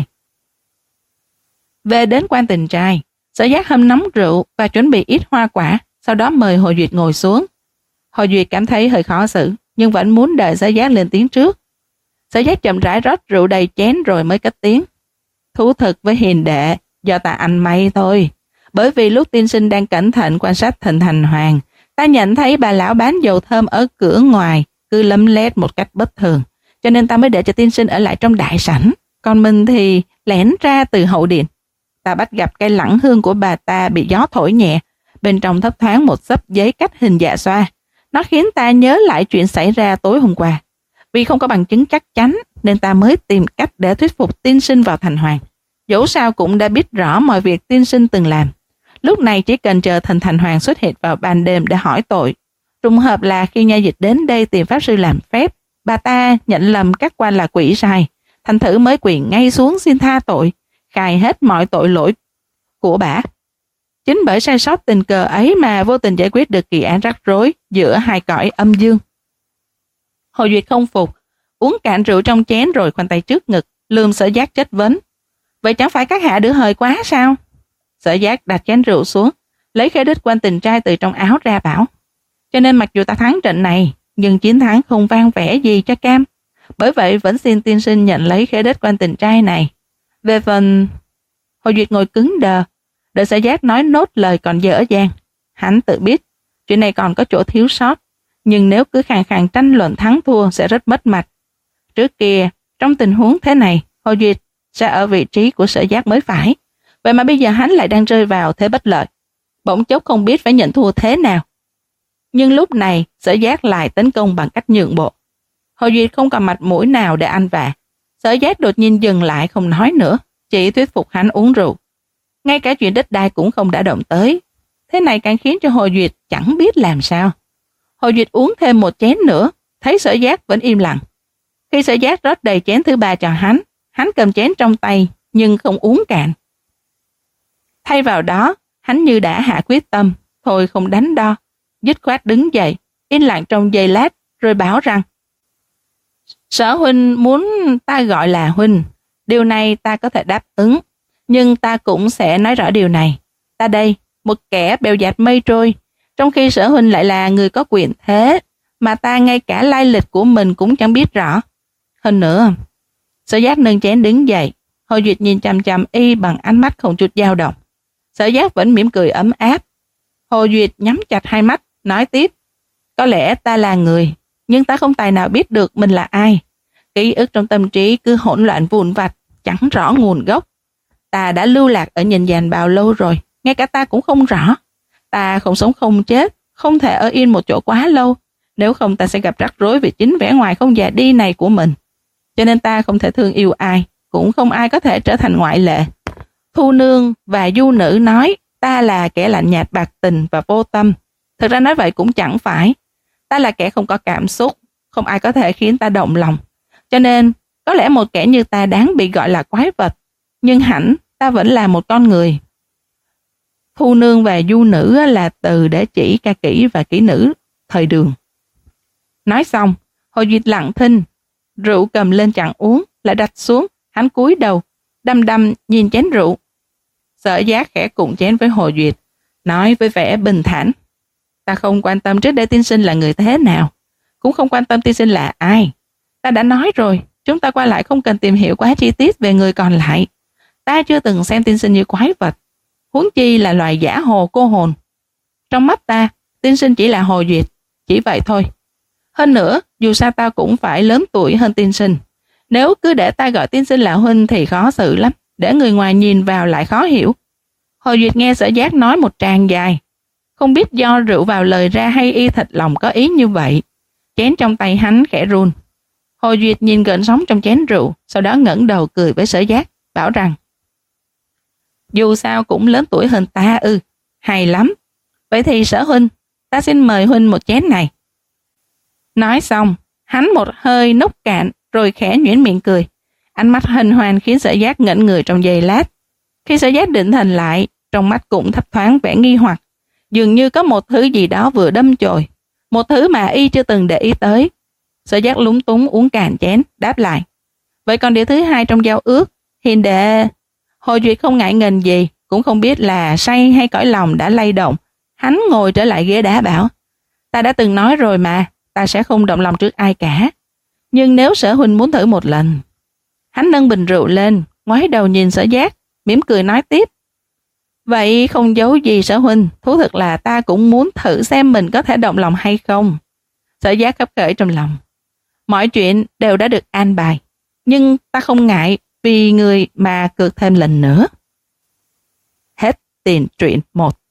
Về đến quan tình trai, Sở Giác hâm nóng rượu và chuẩn bị ít hoa quả, sau đó mời Hồ Duyệt ngồi xuống. Hồ Duyệt cảm thấy hơi khó xử, nhưng vẫn muốn đợi Sở Giác lên tiếng trước. Sở Giác chậm rãi rót rượu đầy chén rồi mới cất tiếng. Thú thực với hiền đệ, do ta ăn may thôi. Bởi vì lúc tiên sinh đang cẩn thận quan sát Thịnh Thành Hoàng, ta nhận thấy bà lão bán dầu thơm ở cửa ngoài cứ lấm lét một cách bất thường, cho nên ta mới để cho tiên sinh ở lại trong đại sảnh, còn mình thì lẻn ra từ hậu điện. Ta bắt gặp cây lẳng hương của bà ta bị gió thổi nhẹ, bên trong thấp thoáng một xấp giấy cách hình dạ xoa. Nó khiến ta nhớ lại chuyện xảy ra tối hôm qua. Vì không có bằng chứng chắc chắn nên ta mới tìm cách để thuyết phục tiên sinh vào thành hoàng. Dẫu sao cũng đã biết rõ mọi việc tiên sinh từng làm. Lúc này chỉ cần chờ Thịnh Thành Hoàng xuất hiện vào ban đêm để hỏi tội. Trùng hợp là khi nha dịch đến đây tìm pháp sư làm phép, bà ta nhận lầm các quan là quỷ sai, thành thử mới quỳ ngay xuống xin tha tội, khai hết mọi tội lỗi của bả. Chính bởi sai sót tình cờ ấy mà vô tình giải quyết được kỳ án rắc rối giữa hai cõi âm dương. Hồ Duyệt không phục, uống cạn rượu trong chén rồi khoanh tay trước ngực, lườm Sở Giác chất vấn. Vậy chẳng phải các hạ đứa hời quá sao? Sở Giác đặt chén rượu xuống, lấy khế đất quan tình trai từ trong áo ra bảo. Cho nên mặc dù ta thắng trận này, nhưng chiến thắng không vang vẻ gì cho cam. Bởi vậy vẫn xin tiên sinh nhận lấy khế đất quan tình trai này. Về phần... Hồ Duyệt ngồi cứng đờ, đợi Sở Giác nói nốt lời còn dở dang. Hắn tự biết, chuyện này còn có chỗ thiếu sót, nhưng nếu cứ khàn khàn tranh luận thắng thua sẽ rất mất mặt. Trước kia, trong tình huống thế này, Hồ Duyệt sẽ ở vị trí của Sở Giác mới phải. Vậy mà bây giờ hắn lại đang rơi vào thế bất lợi. Bỗng chốc không biết phải nhận thua thế nào. Nhưng lúc này, Sở Giác lại tấn công bằng cách nhượng bộ. Hồ Duyệt không còn mặt mũi nào để ăn vạ. Sở Giác đột nhiên dừng lại không nói nữa, chỉ thuyết phục hắn uống rượu. Ngay cả chuyện đất đai cũng không đã động tới. Thế này càng khiến cho Hồ Duyệt chẳng biết làm sao. Hồ Duyệt uống thêm một chén nữa, thấy Sở Giác vẫn im lặng. Khi Sở Giác rót đầy chén thứ ba cho hắn, hắn cầm chén trong tay nhưng không uống cạn. Thay vào đó, hắn như đã hạ quyết tâm, thôi không đánh đo, dứt khoát đứng dậy, yên lặng trong giây lát, rồi bảo rằng: Sở huynh muốn ta gọi là huynh, điều này ta có thể đáp ứng, nhưng ta cũng sẽ nói rõ điều này. Ta đây, một kẻ bèo dạt mây trôi, trong khi Sở huynh lại là người có quyền thế, mà ta ngay cả lai lịch của mình cũng chẳng biết rõ. Hơn nữa, Sở Giác nâng chén đứng dậy, Hồ Duyệt nhìn chằm chằm y bằng ánh mắt không chút dao động. Sở Giác vẫn mỉm cười ấm áp. Hồ Duyệt nhắm chặt hai mắt, nói tiếp: Có lẽ ta là người, nhưng ta không tài nào biết được mình là ai. Ký ức trong tâm trí cứ hỗn loạn vụn vặt, chẳng rõ nguồn gốc. Ta đã lưu lạc ở nhân gian bao lâu rồi, ngay cả ta cũng không rõ. Ta không sống không chết, không thể ở yên một chỗ quá lâu, nếu không ta sẽ gặp rắc rối vì chính vẻ ngoài không già đi này của mình. Cho nên ta không thể thương yêu ai, cũng không ai có thể trở thành ngoại lệ. Thu nương và du nữ nói ta là kẻ lạnh nhạt bạc tình và vô tâm. Thực ra nói vậy cũng chẳng phải. Ta là kẻ không có cảm xúc, không ai có thể khiến ta động lòng. Cho nên, có lẽ một kẻ như ta đáng bị gọi là quái vật, nhưng hẳn ta vẫn là một con người. Thu nương và du nữ là từ để chỉ ca kỹ và kỹ nữ thời Đường. Nói xong, Hồ Duyệt lặng thinh, rượu cầm lên chẳng uống, lại đặt xuống, hắn cúi đầu, đăm đăm nhìn chén rượu. Sở Giác khẽ cụng chén với Hồ Duyệt, nói với vẻ bình thản: ta không quan tâm trước đây tiên sinh là người thế nào, cũng không quan tâm tiên sinh là ai. Ta đã nói rồi, chúng ta qua lại không cần tìm hiểu quá chi tiết về người còn lại. Ta chưa từng xem tiên sinh như quái vật, huống chi là loài giả hồ cô hồn. Trong mắt ta, tiên sinh chỉ là Hồ Duyệt, chỉ vậy thôi. Hơn nữa, dù sao ta cũng phải lớn tuổi hơn tiên sinh. Nếu cứ để ta gọi tiên sinh là huynh thì khó xử lắm, để người ngoài nhìn vào lại khó hiểu. Hồ Duyệt nghe Sở Giác nói một tràng dài, không biết do rượu vào lời ra hay y thật lòng có ý như vậy. Chén trong tay hắn khẽ run. Hồ Duyệt nhìn gợn sóng trong chén rượu, sau đó ngẩng đầu cười với Sở Giác, bảo rằng: dù sao cũng lớn tuổi hơn ta ư, hay lắm. Vậy thì Sở huynh, ta xin mời huynh một chén này. Nói xong, hắn một hơi nốc cạn rồi khẽ nhuyễn miệng cười. Ánh mắt hân hoan khiến Sở Giác ngẩn người trong giây lát. Khi Sở Giác định thần lại, trong mắt cũng thấp thoáng vẻ nghi hoặc, dường như có một thứ gì đó vừa đâm chồi, một thứ mà y chưa từng để ý tới. Sở Giác lúng túng uống cạn chén, đáp lại: vậy còn điều thứ hai trong giao ước, hiền đệ. Hồ Duyệt không ngại ngần gì, cũng không biết là say hay cõi lòng đã lay động. Hắn ngồi trở lại ghế đá bảo: ta đã từng nói rồi mà, ta sẽ không động lòng trước ai cả. Nhưng nếu Sở huynh muốn thử một lần. Hắn nâng bình rượu lên, ngoái đầu nhìn Sở Giác, mỉm cười nói tiếp: vậy không giấu gì Sở huynh, thú thực là ta cũng muốn thử xem mình có thể động lòng hay không. Sở Giác khấp khởi trong lòng. Mọi chuyện đều đã được an bài, nhưng ta không ngại vì người mà cược thêm lần nữa. Hết tiền truyện một.